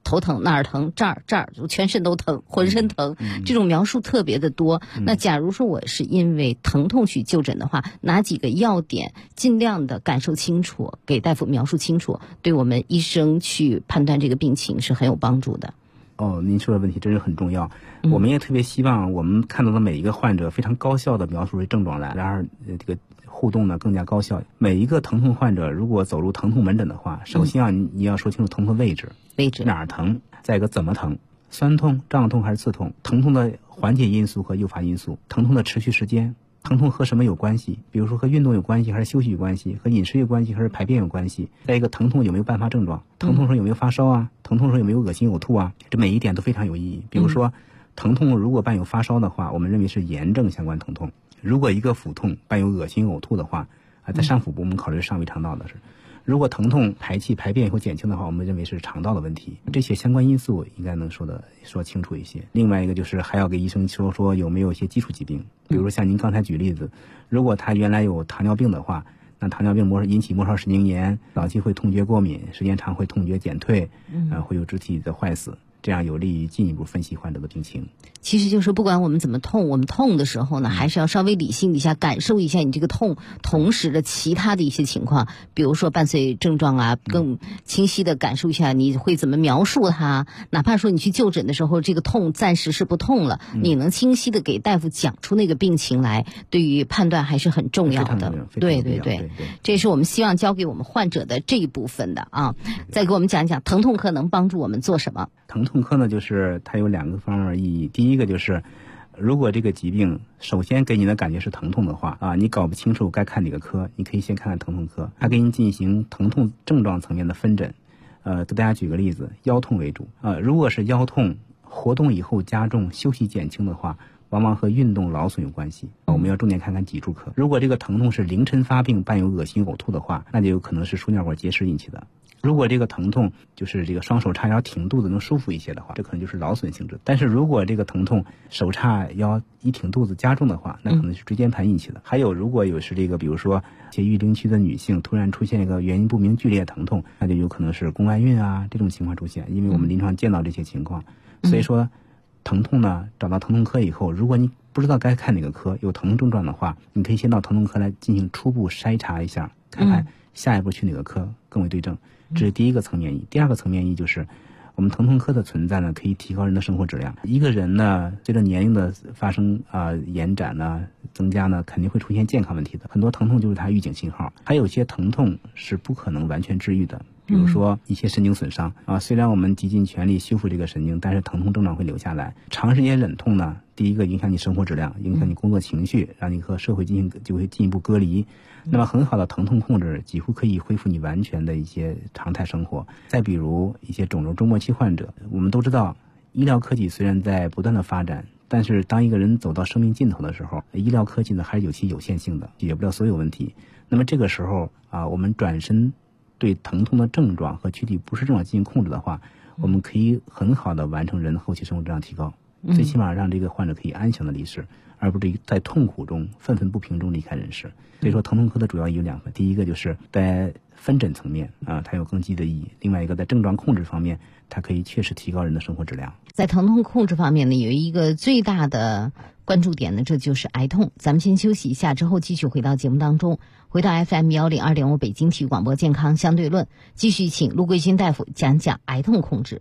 头疼哪儿疼，这儿就全身都疼，浑身疼，这种描述特别的多。那假如说我是因为疼痛去就诊的话，哪几个要点尽量的感受清楚，给大夫描述清楚，对我们医生去判断这个病情是很有帮助的。 您说的问题真是很重要。我们也特别希望我们看到的每一个患者非常高效的描述出症状来，然而这个互动呢更加高效。每一个疼痛患者如果走入疼痛门诊的话，首先你要说清楚疼痛位置哪儿疼，再一个怎么疼，酸痛、胀痛还是刺痛，疼痛的缓解因素和诱发因素，疼痛的持续时间，疼痛和什么有关系，比如说和运动有关系还是休息有关系，和饮食有关系还是排便有关系，再一个疼痛有没有伴发症状，疼痛时候有没有发烧啊，疼痛时候有没有恶心呕吐啊，这每一点都非常有意义。比如说疼痛如果伴有发烧的话，我们认为是炎症相关疼痛。如果一个腹痛伴有恶心呕吐的话，在上腹部我们考虑上胃肠道的是。如果疼痛排气排便以后减轻的话，我们认为是肠道的问题。这些相关因素应该能说清楚一些。另外一个就是还要给医生说有没有一些基础疾病，比如说像您刚才举例子，如果他原来有糖尿病的话，那糖尿病引起末梢神经炎，早期会痛觉过敏，时间长会痛觉减退，会有肢体的坏死，这样有利于进一步分析患者的病情。 其实就是不管我们怎么痛，我们痛的时候呢，还是要稍微理性一下，感受一下你这个痛同时的其他的一些情况，比如说伴随症状啊，更清晰的感受一下你会怎么描述它。哪怕说你去就诊的时候，这个痛暂时是不痛了，你能清晰的给大夫讲出那个病情来，对于判断还是很重要的。对，这也是我们希望教给我们患者的这一部分的啊。再给我们讲一讲疼痛科能帮助我们做什么。 疼痛科呢，就是它有两个方面意义。第一个就是，如果这个疾病首先给你的感觉是疼痛的话你搞不清楚该看哪个科，你可以先看看疼痛科，它给你进行疼痛症状层面的分诊。给大家举个例子，腰痛为主如果是腰痛活动以后加重、休息减轻的话，往往和运动劳损有关系。我们要重点看看脊柱科。如果这个疼痛是凌晨发病伴有恶心呕吐的话，那就有可能是输尿管结石引起的。如果这个疼痛就是这个双手叉腰挺肚子能舒服一些的话，这可能就是劳损性质。但是如果这个疼痛手叉腰一挺肚子加重的话，那可能是椎间盘引起的。还有如果有是这个比如说一些育龄期的女性突然出现一个原因不明剧烈疼痛，那就有可能是宫外孕啊这种情况出现，因为我们临床见到这些情况。所以说疼痛呢，找到疼痛科以后，如果你不知道该看哪个科，有疼痛症状的话，你可以先到疼痛科来进行初步筛查一下，看看下一步去哪个科更为对症。这是第一个层面意义。第二个层面意义就是我们疼痛科的存在呢，可以提高人的生活质量。一个人呢，随着年龄的发生延展呢、增加呢，肯定会出现健康问题的。很多疼痛就是它预警信号。还有些疼痛是不可能完全治愈的，比如说一些神经损伤虽然我们极尽全力修复这个神经，但是疼痛症状会留下来。长时间忍痛呢，第一个影响你生活质量，影响你工作情绪，让你和社会就会进一步隔离。那么很好的疼痛控制几乎可以恢复你完全的一些常态生活。再比如一些肿瘤终末期患者，我们都知道医疗科技虽然在不断的发展，但是当一个人走到生命尽头的时候，医疗科技呢还是有其有限性的，解决不了所有问题。那么这个时候我们转身对疼痛的症状和躯体不适症状进行控制的话，我们可以很好的完成人的后期生活质量提高，最起码让这个患者可以安详的离世，而不是在痛苦中愤愤不平中离开人世。所以说疼痛科的主要有两个，第一个就是在分诊层面它有更积极的意义，另外一个在症状控制方面，它可以确实提高人的生活质量。 在疼痛控制方面呢，有一个最大的关注点呢，这就是癌痛。咱们先休息一下，之后继续回到节目当中，回到 FM102.5 北京体育广播健康相对论，继续请陆桂军大夫讲讲癌痛控制。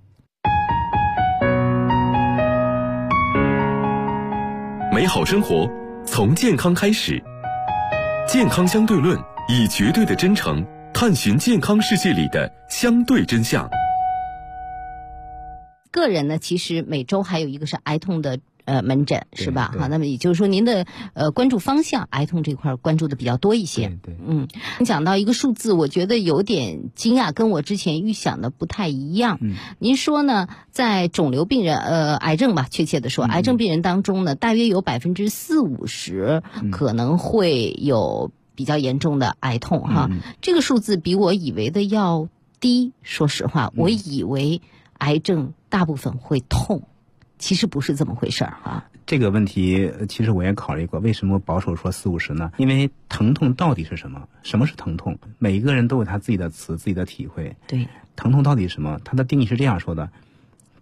美好生活从健康开始，健康相对论以绝对的真诚探寻健康世界里的相对真相。 个人呢，其实每周还有一个是癌痛的门诊，是吧？好，那么也就是说您的关注方向，癌痛这块关注的比较多一些。你讲到一个数字，我觉得有点惊讶，跟我之前预想的不太一样。您说呢，在肿瘤病人癌症吧，确切的说，癌症病人当中呢，大约有40-50%可能会有比较严重的癌痛哈。这个数字比我以为的要低，说实话，我以为癌症大部分会痛，其实不是这么回事哈。 这个问题其实我也考虑过，为什么保守说40-50呢？因为疼痛到底是什么？什么是疼痛？每一个人都有他自己的词、自己的体会。 对， 疼痛到底是什么？它的定义是这样说的：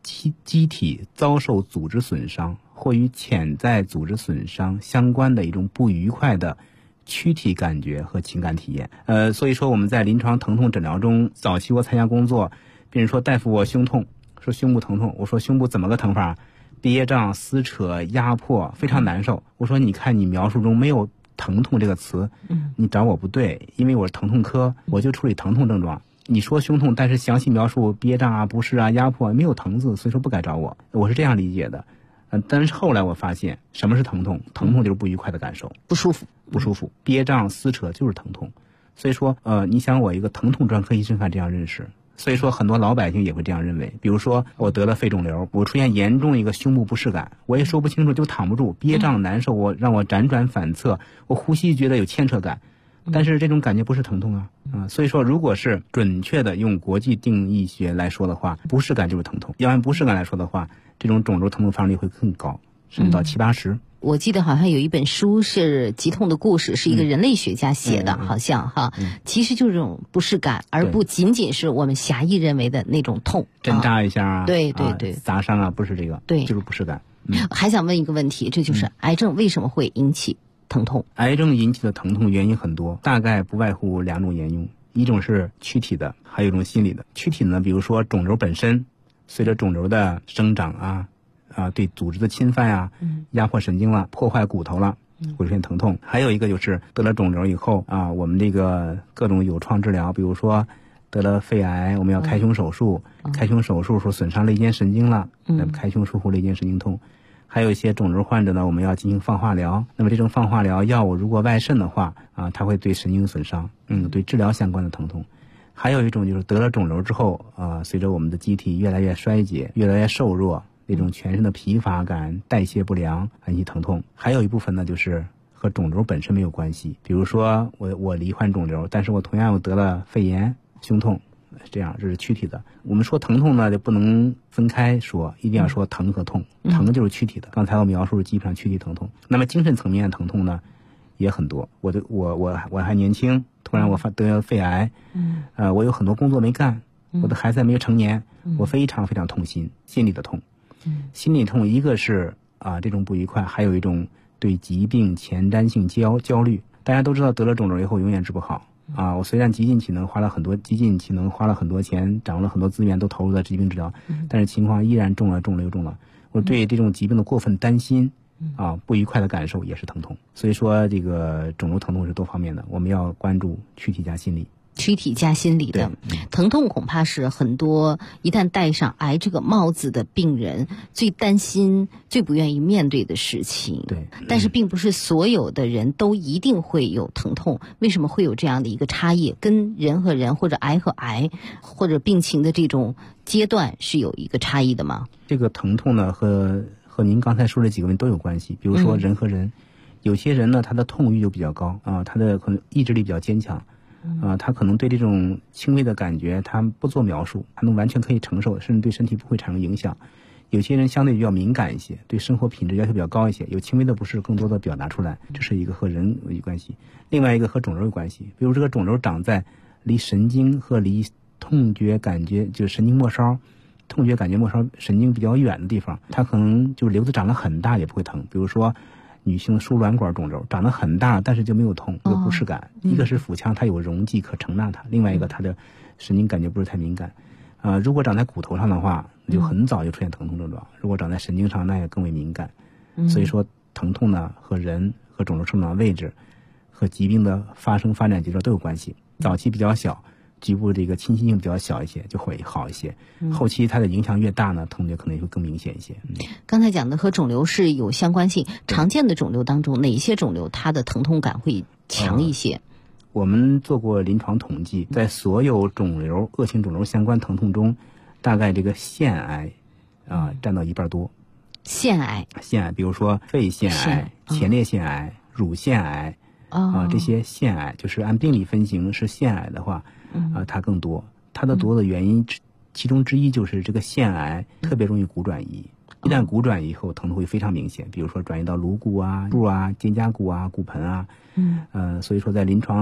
机体遭受组织损伤或与潜在组织损伤相关的一种不愉快的躯体感觉和情感体验。所以说我们在临床疼痛诊疗中，早期我参加工作，病人说大夫我胸痛，说胸部疼痛，我说胸部怎么个疼法？憋胀、撕扯、压迫，非常难受。我说你看你描述中没有疼痛这个词，你找我不对，因为我是疼痛科，我就处理疼痛症状。你说胸痛，但是详细描述憋胀啊、不适啊、压迫，没有疼字，所以说不该找我。我是这样理解的。但是后来我发现什么是疼痛？疼痛就是不愉快的感受， 不舒服， 憋胀、撕扯就是疼痛。所以说你想我一个疼痛专科医生还这样认识，所以说很多老百姓也会这样认为。比如说我得了肺肿瘤，我出现严重一个胸部不适感，我也说不清楚，就躺不住，憋胀难受，让我辗转反侧，我呼吸觉得有牵扯感，但是这种感觉不是疼痛啊。所以说如果是准确的用国际定义学来说的话，不适感就是疼痛。要按不适感来说的话，这种肿瘤疼痛发生率会更高，甚至到70-80%。 我记得好像有一本书是《疾痛的故事》，是一个人类学家写的，好像其实就是这种不适感，而不仅仅是我们狭义认为的那种痛， 针扎一下啊， 对， 砸伤啊，不是这个， 对， 就是不适感。 还想问一个问题，这就是癌症为什么会引起疼痛？ 癌症引起的疼痛原因很多，大概不外乎2种原因，一种是躯体的，还有一种心理的。躯体呢，比如说肿瘤本身，随着肿瘤的生长对组织的侵犯啊，压迫神经了，破坏骨头了，会出现疼痛。还有一个就是得了肿瘤以后我们这个各种有创治疗，比如说得了肺癌，我们要开胸手术，开胸手术说损伤肋间神经了，那么开胸术后肋间神经痛。还有一些肿瘤患者呢，我们要进行放化疗，那么这种放化疗药物如果外渗的话它会对神经损伤，对治疗相关的疼痛。还有一种就是得了肿瘤之后随着我们的机体越来越衰竭，越来越瘦弱，那种全身的疲乏感、代谢不良引起疼痛。还有一部分呢，就是和肿瘤本身没有关系，比如说我罹患肿瘤，但是我同样又得了肺炎、胸痛，这样这是躯体的。我们说疼痛呢，就不能分开说，一定要说疼和痛。疼就是躯体的，刚才我描述基本上躯体疼痛。那么精神层面的疼痛呢也很多。我还年轻，突然我得了肺癌，我有很多工作没干，我的孩子还没有成年，我非常非常痛心，心里的痛。心理痛一个是这种不愉快，还有一种对疾病前瞻性焦虑。大家都知道得了肿瘤以后永远治不好我虽然激进体能花了很多钱，掌握了很多资源，都投入了疾病治疗，但是情况依然重了又重了。我对这种疾病的过分担心不愉快的感受也是疼痛。所以说这个肿瘤疼痛是多方面的，我们要关注躯体加心理。 躯体加心理的疼痛，恐怕是很多一旦戴上癌这个帽子的病人最担心、最不愿意面对的事情。 对， 但是并不是所有的人都一定会有疼痛。为什么会有这样的一个差异？跟人和人，或者癌和癌，或者病情的这种阶段是有一个差异的吗？ 这个疼痛呢，和您刚才说的几个问题都有关系。比如说人和人，有些人呢，他的痛欲就比较高他的可能意志力比较坚强。他可能对这种轻微的感觉他不做描述，他能完全可以承受，甚至对身体不会产生影响。有些人相对比较敏感一些，对生活品质要求比较高一些，有轻微的不适更多的表达出来，这是一个和人有关系。另外一个和肿瘤有关系，比如这个肿瘤长在离神经和离痛觉感觉就是神经末梢、痛觉感觉末梢神经比较远的地方，它可能就瘤子长得很大也不会疼。比如说女性输卵管肿瘤长得很大，但是就没有痛，有不适感。一个是腹腔它有容积可承纳它，另外一个它的神经感觉不是太敏感。如果长在骨头上的话，就很早就出现疼痛症状；如果长在神经上，那也更为敏感。所以说疼痛呢和人和肿瘤生长位置和疾病的发展阶段都有关系。早期比较小，局部这个侵袭性比较小一些，就会好一些。后期它的影响越大呢，痛觉可能也会更明显一些。 刚才讲的和肿瘤是有相关性，常见的肿瘤当中，哪些肿瘤它的疼痛感会强一些？ 我们做过临床统计，在所有肿瘤、恶性肿瘤相关疼痛中，大概这个腺癌占到1半多。 腺癌， 比如说肺腺癌、前列腺癌、乳腺癌这些腺癌，就是按病理分型是腺癌的话，它更多。它的多的原因其中之一就是这个腺癌特别容易骨转移，一旦骨转移以后，疼痛会非常明显，比如说转移到颅骨啊、柱啊、肩胛骨啊、骨盆啊。所以说在临床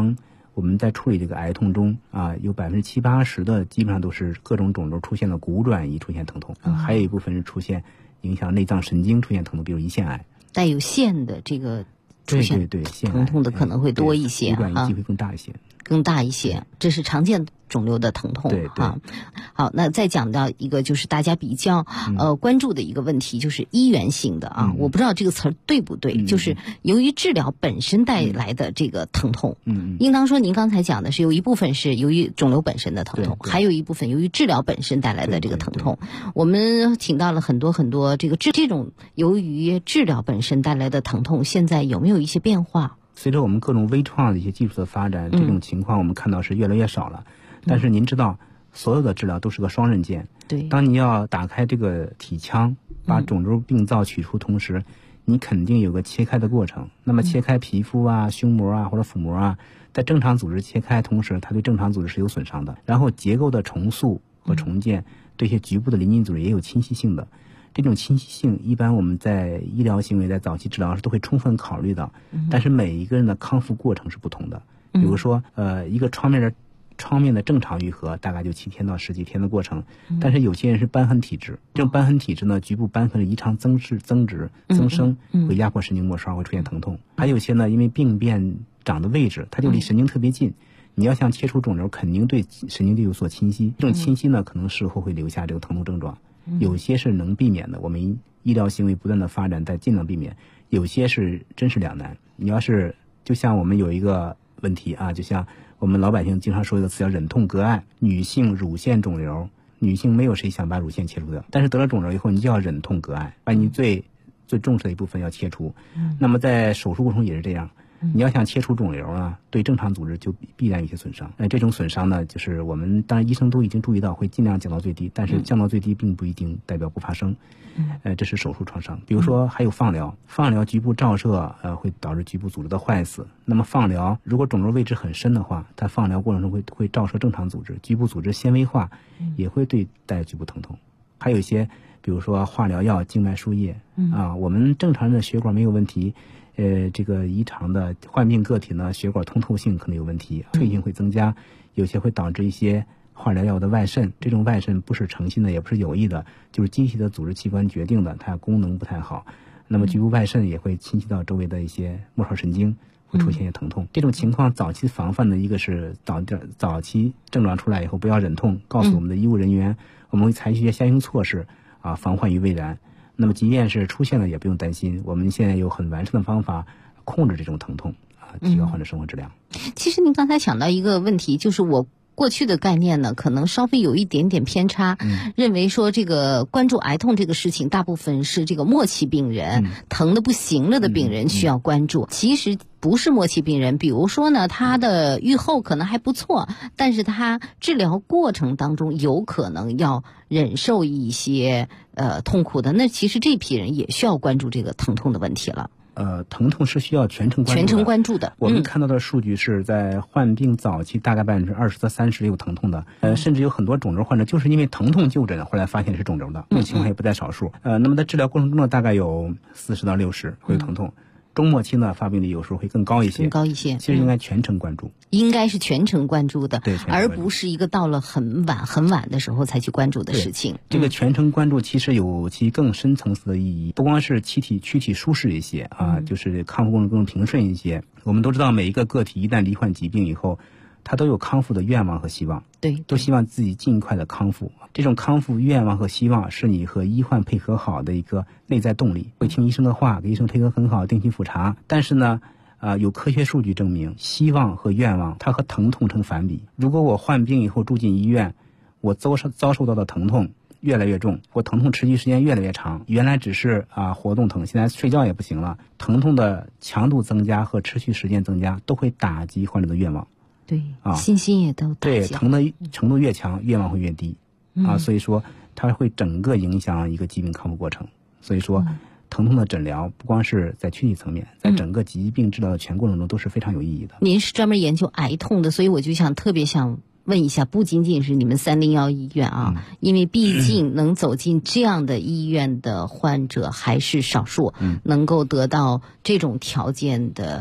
我们在处理这个癌痛中啊，有70%-80%的基本上都是各种肿瘤出现了骨转移出现疼痛，还有一部分是出现影响内脏神经出现疼痛，比如胰腺癌。 带有腺的这个出现对疼痛的可能会多一些， 骨转移机会更大一些。 更大一些，这是常见肿瘤的疼痛。 对。 好，那再讲到一个就是大家比较关注的一个问题，就是医源性的啊，我不知道这个词儿对不对，就是由于治疗本身带来的这个疼痛。应当说您刚才讲的是有一部分是由于肿瘤本身的疼痛，还有一部分由于治疗本身带来的这个疼痛。我们请到了很多这种由于治疗本身带来的疼痛，现在有没有一些变化？ 随着我们各种微创的一些技术的发展，这种情况我们看到是越来越少了。但是您知道，所有的治疗都是个双刃剑。 对， 当你要打开这个体腔，把肿瘤病灶取出同时，你肯定有个切开的过程。那么切开皮肤啊、胸膜啊或者腹膜啊，在正常组织切开同时，它对正常组织是有损伤的。然后结构的重塑和重建，对一些局部的邻近组织也有侵袭性的。这种侵袭性一般我们在医疗行为在早期治疗时都会充分考虑到，但是每一个人的康复过程是不同的。比如说一个疮面的正常愈合大概就7天到10几天的过程，但是有些人是瘢痕体质，这种瘢痕体质呢，局部瘢痕的异常增生，会压迫神经末梢，会出现疼痛。还有些呢，因为病变长的位置它就离神经特别近，你要想切除肿瘤，肯定对神经就有所侵袭，这种侵袭呢可能事后会留下这个疼痛症状。有些是能避免的，我们医疗行为不断的发展，在尽量避免；有些是真是两难。你要是就像我们有一个问题啊，就像我们老百姓经常说一个词叫忍痛割爱。女性乳腺肿瘤，女性没有谁想把乳腺切除的，但是得了肿瘤以后，你就要忍痛割爱，把你最重视的一部分要切除。那么在手术过程也是这样。你要想切除肿瘤啊，对正常组织就必然有些损伤。这种损伤呢，就是我们当然医生都已经注意到，会尽量降到最低，但是降到最低并不一定代表不发生。这是手术创伤。比如说还有放疗，放疗局部照射会导致局部组织的坏死。那么放疗如果肿瘤位置很深的话，它放疗过程中会照射正常组织，局部组织纤维化，也会带来局部疼痛。还有一些比如说化疗药、静脉输液我们正常人的血管没有问题。这个异常的患病个体呢，血管通透性可能有问题，退性会增加，有些会导致一些化疗药的外渗。这种外渗不是诚心的，也不是有意的，就是机体的组织器官决定的，它功能不太好。那么局部外渗也会侵袭到周围的一些末梢神经，会出现一些疼痛。这种情况早期防范的一个是早期症状出来以后不要忍痛，告诉我们的医务人员，我们会采取一些相应措施防患于未然。那么即便是出现了也不用担心，我们现在有很完善的方法控制这种疼痛提高患者生活质量。 其实您刚才想到一个问题，就是我过去的概念呢，可能稍微有一点点偏差，认为说这个关注癌痛这个事情，大部分是这个末期病人，疼得不行了的病人需要关注。其实不是末期病人，比如说呢，他的预后可能还不错，但是他治疗过程当中有可能要忍受一些痛苦的，那其实这批人也需要关注这个疼痛的问题了。 疼痛是需要全程关注的。我们看到的数据是在患病早期大概20%到30%有疼痛的，甚至有很多肿瘤患者就是因为疼痛就诊，后来发现是肿瘤的，这种情况也不在少数。那么在治疗过程中呢，大概有40%到60%会有疼痛。中末期呢，发病率有时候会更高一些。其实应该全程关注。 应该是全程关注的， 对， 而不是一个到了很晚的时候才去关注的事情。 这个全程关注其实有其更深层次的意义，不光是躯体舒适一些就是康复过程更平顺一些。我们都知道，每一个个体一旦罹患疾病以后，他都有康复的愿望和希望， 对， 都希望自己尽快的康复。这种康复愿望和希望是你和医患配合好的一个内在动力，会听医生的话，跟医生配合很好，定期复查。但是呢有科学数据证明，希望和愿望它和疼痛成反比。如果我患病以后住进医院，我遭受到的疼痛越来越重，我疼痛持续时间越来越长，原来只是活动疼，现在睡觉也不行了，疼痛的强度增加和持续时间增加都会打击患者的愿望。 对信心也都打击。 对，疼的程度越强，愿望会越低所以说它会整个影响一个疾病康复过程。所以说疼痛的诊疗不光是在躯体层面，在整个疾病治疗的全过程中都是非常有意义的。 您是专门研究癌痛的，所以我就特别想问一下，不仅仅是你们301医院因为毕竟能走进这样的医院的患者还是少数，能够得到这种条件的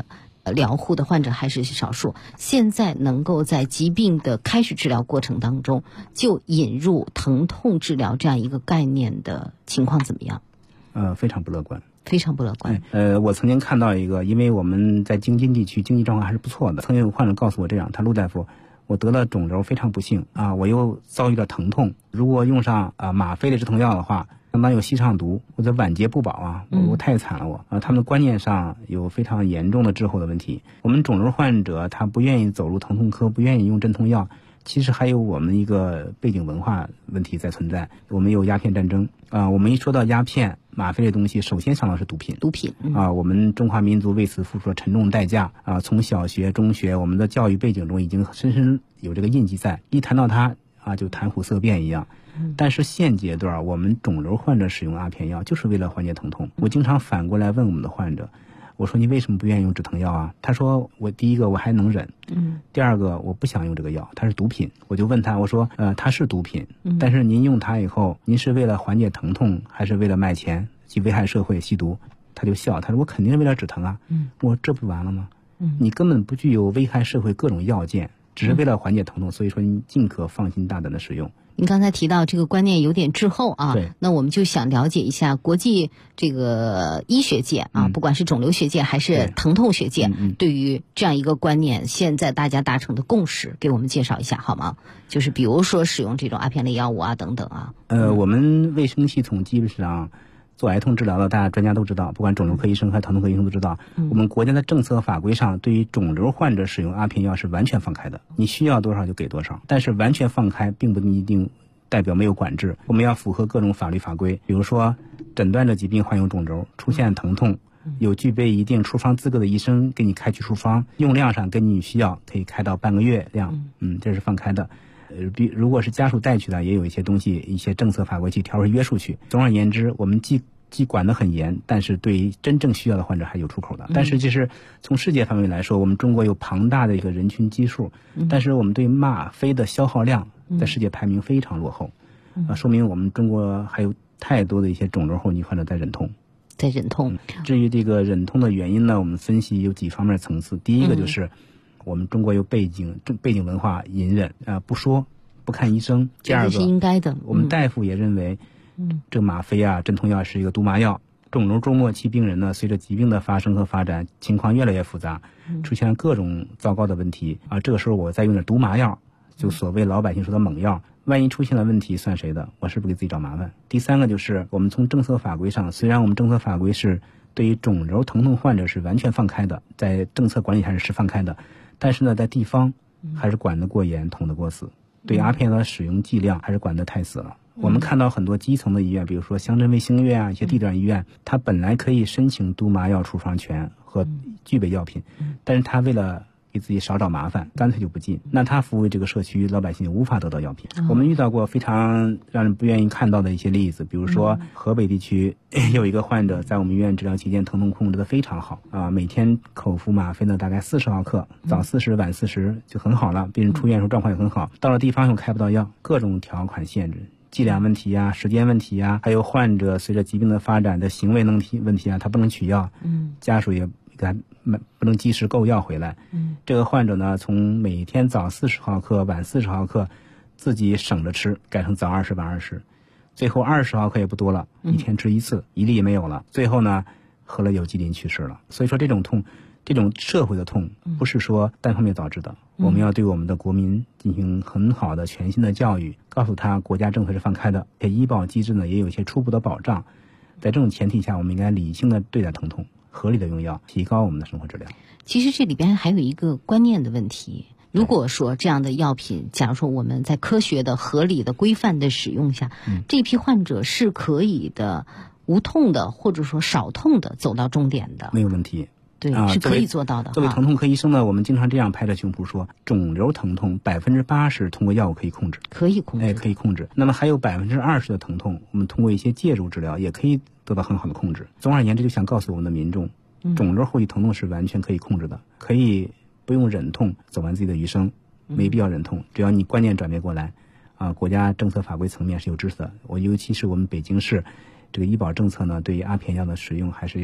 疗护的患者还是少数。现在能够在疾病的开始治疗过程当中就引入疼痛治疗这样一个概念的情况怎么样？ 非常不乐观。 非常不乐观。 我曾经看到一个，因为我们在京津地区经济状况还是不错的，曾经有患者告诉我这样，他陆大夫，我得了肿瘤，非常不幸啊，我又遭遇了疼痛，如果用上吗啡的止痛药的话，相当有吸上毒，我的晚节不保啊，我太惨了我他们的观念上有非常严重的滞后的问题。我们肿瘤患者他不愿意走入疼痛科，不愿意用镇痛药，其实还有我们一个背景文化问题在存在。我们有鸦片战争我们一说到鸦片吗啡这东西，首先想到是毒品我们中华民族为此付出了沉重代价从小学中学我们的教育背景中已经深深有这个印记在，一谈到它就谈虎色变一样。但是现阶段我们肿瘤患者使用鸦片药就是为了缓解疼痛。我经常反过来问我们的患者，我说你为什么不愿意用止疼药啊？他说我第一个我还能忍，第二个我不想用这个药，它是毒品。我就问他，我说它是毒品，但是您用它以后，您是为了缓解疼痛，还是为了卖钱去危害社会吸毒？他就笑，他说我肯定是为了止疼啊。我说这不完了吗？你根本不具有危害社会各种要件，只是为了缓解疼痛，所以说你尽可放心大胆的使用。 您刚才提到这个观念有点滞后对， 那我们就想了解一下国际这个医学界不管是肿瘤学界还是疼痛学界，对于这样一个观念，现在大家达成的共识，给我们介绍一下好吗？就是比如说使用这种鸦片类药物等等我们卫生系统基本上做癌痛治疗的，大家专家都知道，不管肿瘤科医生还是疼痛科医生都知道，我们国家的政策法规上对于肿瘤患者使用鸦片药是完全放开的，你需要多少就给多少。但是完全放开并不一定代表没有管制，我们要符合各种法律法规。比如说诊断这疾病患有肿瘤，出现疼痛，有具备一定处方资格的医生给你开具处方，用量上根据你需要可以开到半个月量，这是放开的。如果是家属带去的，也有一些东西一些政策法规去调整约束去。总而言之，我们既管得很严，但是对于真正需要的患者还有出口的。但是就是从世界范围来说，我们中国有庞大的一个人群基数，但是我们对吗啡的消耗量在世界排名非常落后，说明我们中国还有太多的一些肿瘤后期患者在忍痛。至于这个忍痛的原因呢，我们分析有几方面层次。第一个就是我们中国有背景文化隐忍不说不看医生。第二个这是应该的， 我们大夫也认为这吗啡镇痛药是一个毒麻药。肿瘤中末期病人呢，随着疾病的发生和发展，情况越来越复杂，出现各种糟糕的问题这个时候我再用点毒麻药，就所谓老百姓说的猛药，万一出现了问题算谁的？我是不是给自己找麻烦？第三个就是我们从政策法规上，虽然我们政策法规是对于肿瘤疼痛患者是完全放开的，在政策管理上是放开的，但是呢，在地方还是管得过严，捅得过死。对鸦片的使用剂量还是管得太死了。我们看到很多基层的医院，比如说乡镇卫星医院一些地段医院，它本来可以申请毒麻药处方权和具备药品，但是他为了给自己少找麻烦，干脆就不进，那他服务这个社区老百姓就无法得到药品。我们遇到过非常让人不愿意看到的一些例子，比如说河北地区有一个患者在我们医院治疗期间疼痛控制得非常好每天口服吗啡呢大概40毫克，早40晚40就很好了，病人出院时候状况也很好。到了地方又开不到药，各种条款限制，剂量问题时间问题还有患者随着疾病的发展的行为问题他不能取药，家属也给他不能及时购药回来。这个患者呢，从每天早40毫克晚40毫克自己省着吃，改成早20晚20，最后20毫克也不多了，一天吃一次，一粒也没有了，最后呢喝了有机磷去世了。所以说这种痛，这种社会的痛不是说单方面导致的，我们要对我们的国民进行很好的全新的教育，告诉他国家政策是放开的，医保机制呢也有一些初步的保障。在这种前提下，我们应该理性的对待疼痛，合理的用药，提高我们的生活质量。 其实这里边还有一个观念的问题，如果说这样的药品，假如说我们在科学的、合理的、规范的使用下，这批患者是可以的无痛的，或者说少痛的走到终点的， 没有问题。 对，是可以做到的。 作为疼痛科医生呢，我们经常这样拍着胸脯说，肿瘤疼痛80%通过药物可以控制， 可以控制。那么还有20%的疼痛，我们通过一些介入治疗也可以得到很好的控制。总而言之，就想告诉我们的民众，肿瘤后期疼痛是完全可以控制的，可以不用忍痛走完自己的余生，没必要忍痛，只要你观念转变过来国家政策法规层面是有支持的。尤其是我们北京市这个医保政策呢，对于鸦片药的使用还是有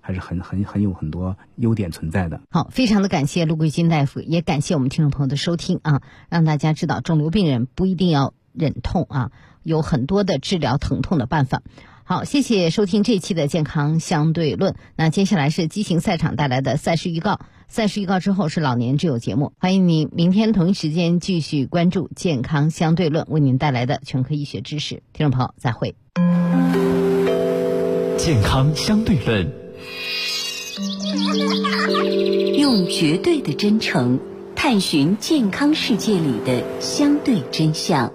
还是很有很多优点存在的。 好，非常的感谢陆桂金大夫，也感谢我们听众朋友的收听啊，让大家知道肿瘤病人不一定要忍痛啊，有很多的治疗疼痛的办法。好，谢谢收听这期的健康相对论。那接下来是激情赛场带来的赛事预告，赛事预告之后是老年之友节目。欢迎你明天同一时间继续关注健康相对论为您带来的全科医学知识。听众朋友再会。 健康相对论， 用绝对的真诚探寻健康世界里的相对真相。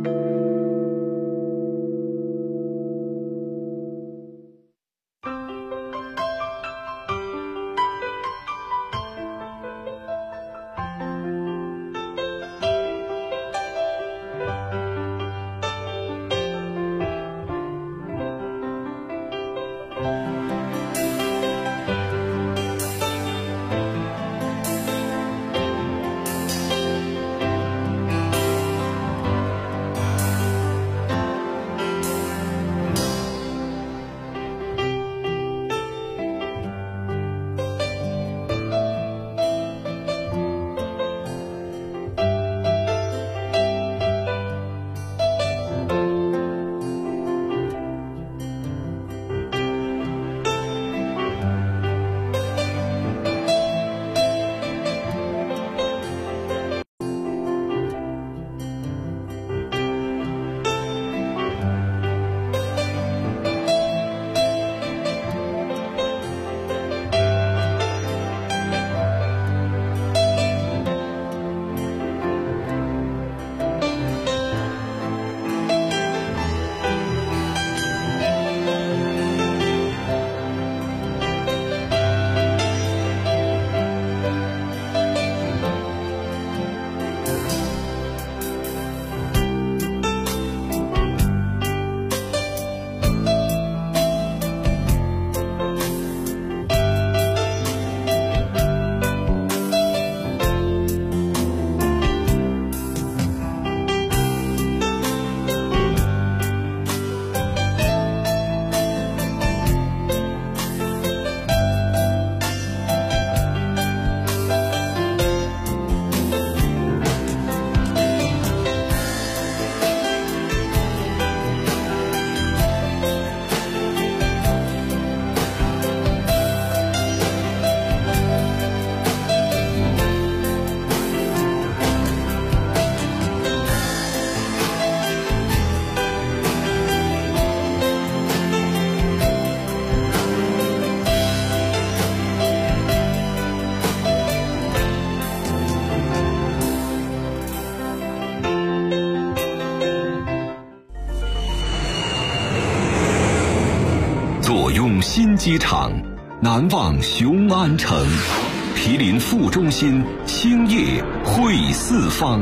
左用新机场，南望雄安城，毗邻副中心，兴业汇四方。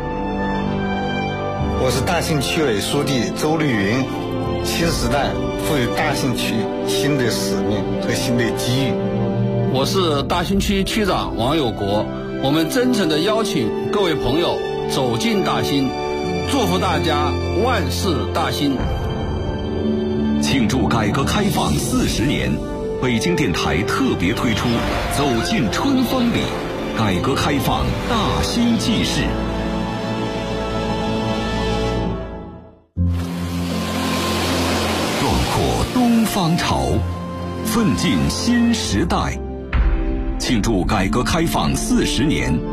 我是大兴区委书记周绿云。新时代赋予大兴区新的使命和新的机遇。 我是大兴区区长王有国。我们真诚地邀请各位朋友走进大兴，祝福大家万事大兴。 庆祝改革开放40年，北京电台特别推出《走进春风里》，改革开放大兴纪事。壮阔东方潮，奋进新时代，庆祝改革开放40年。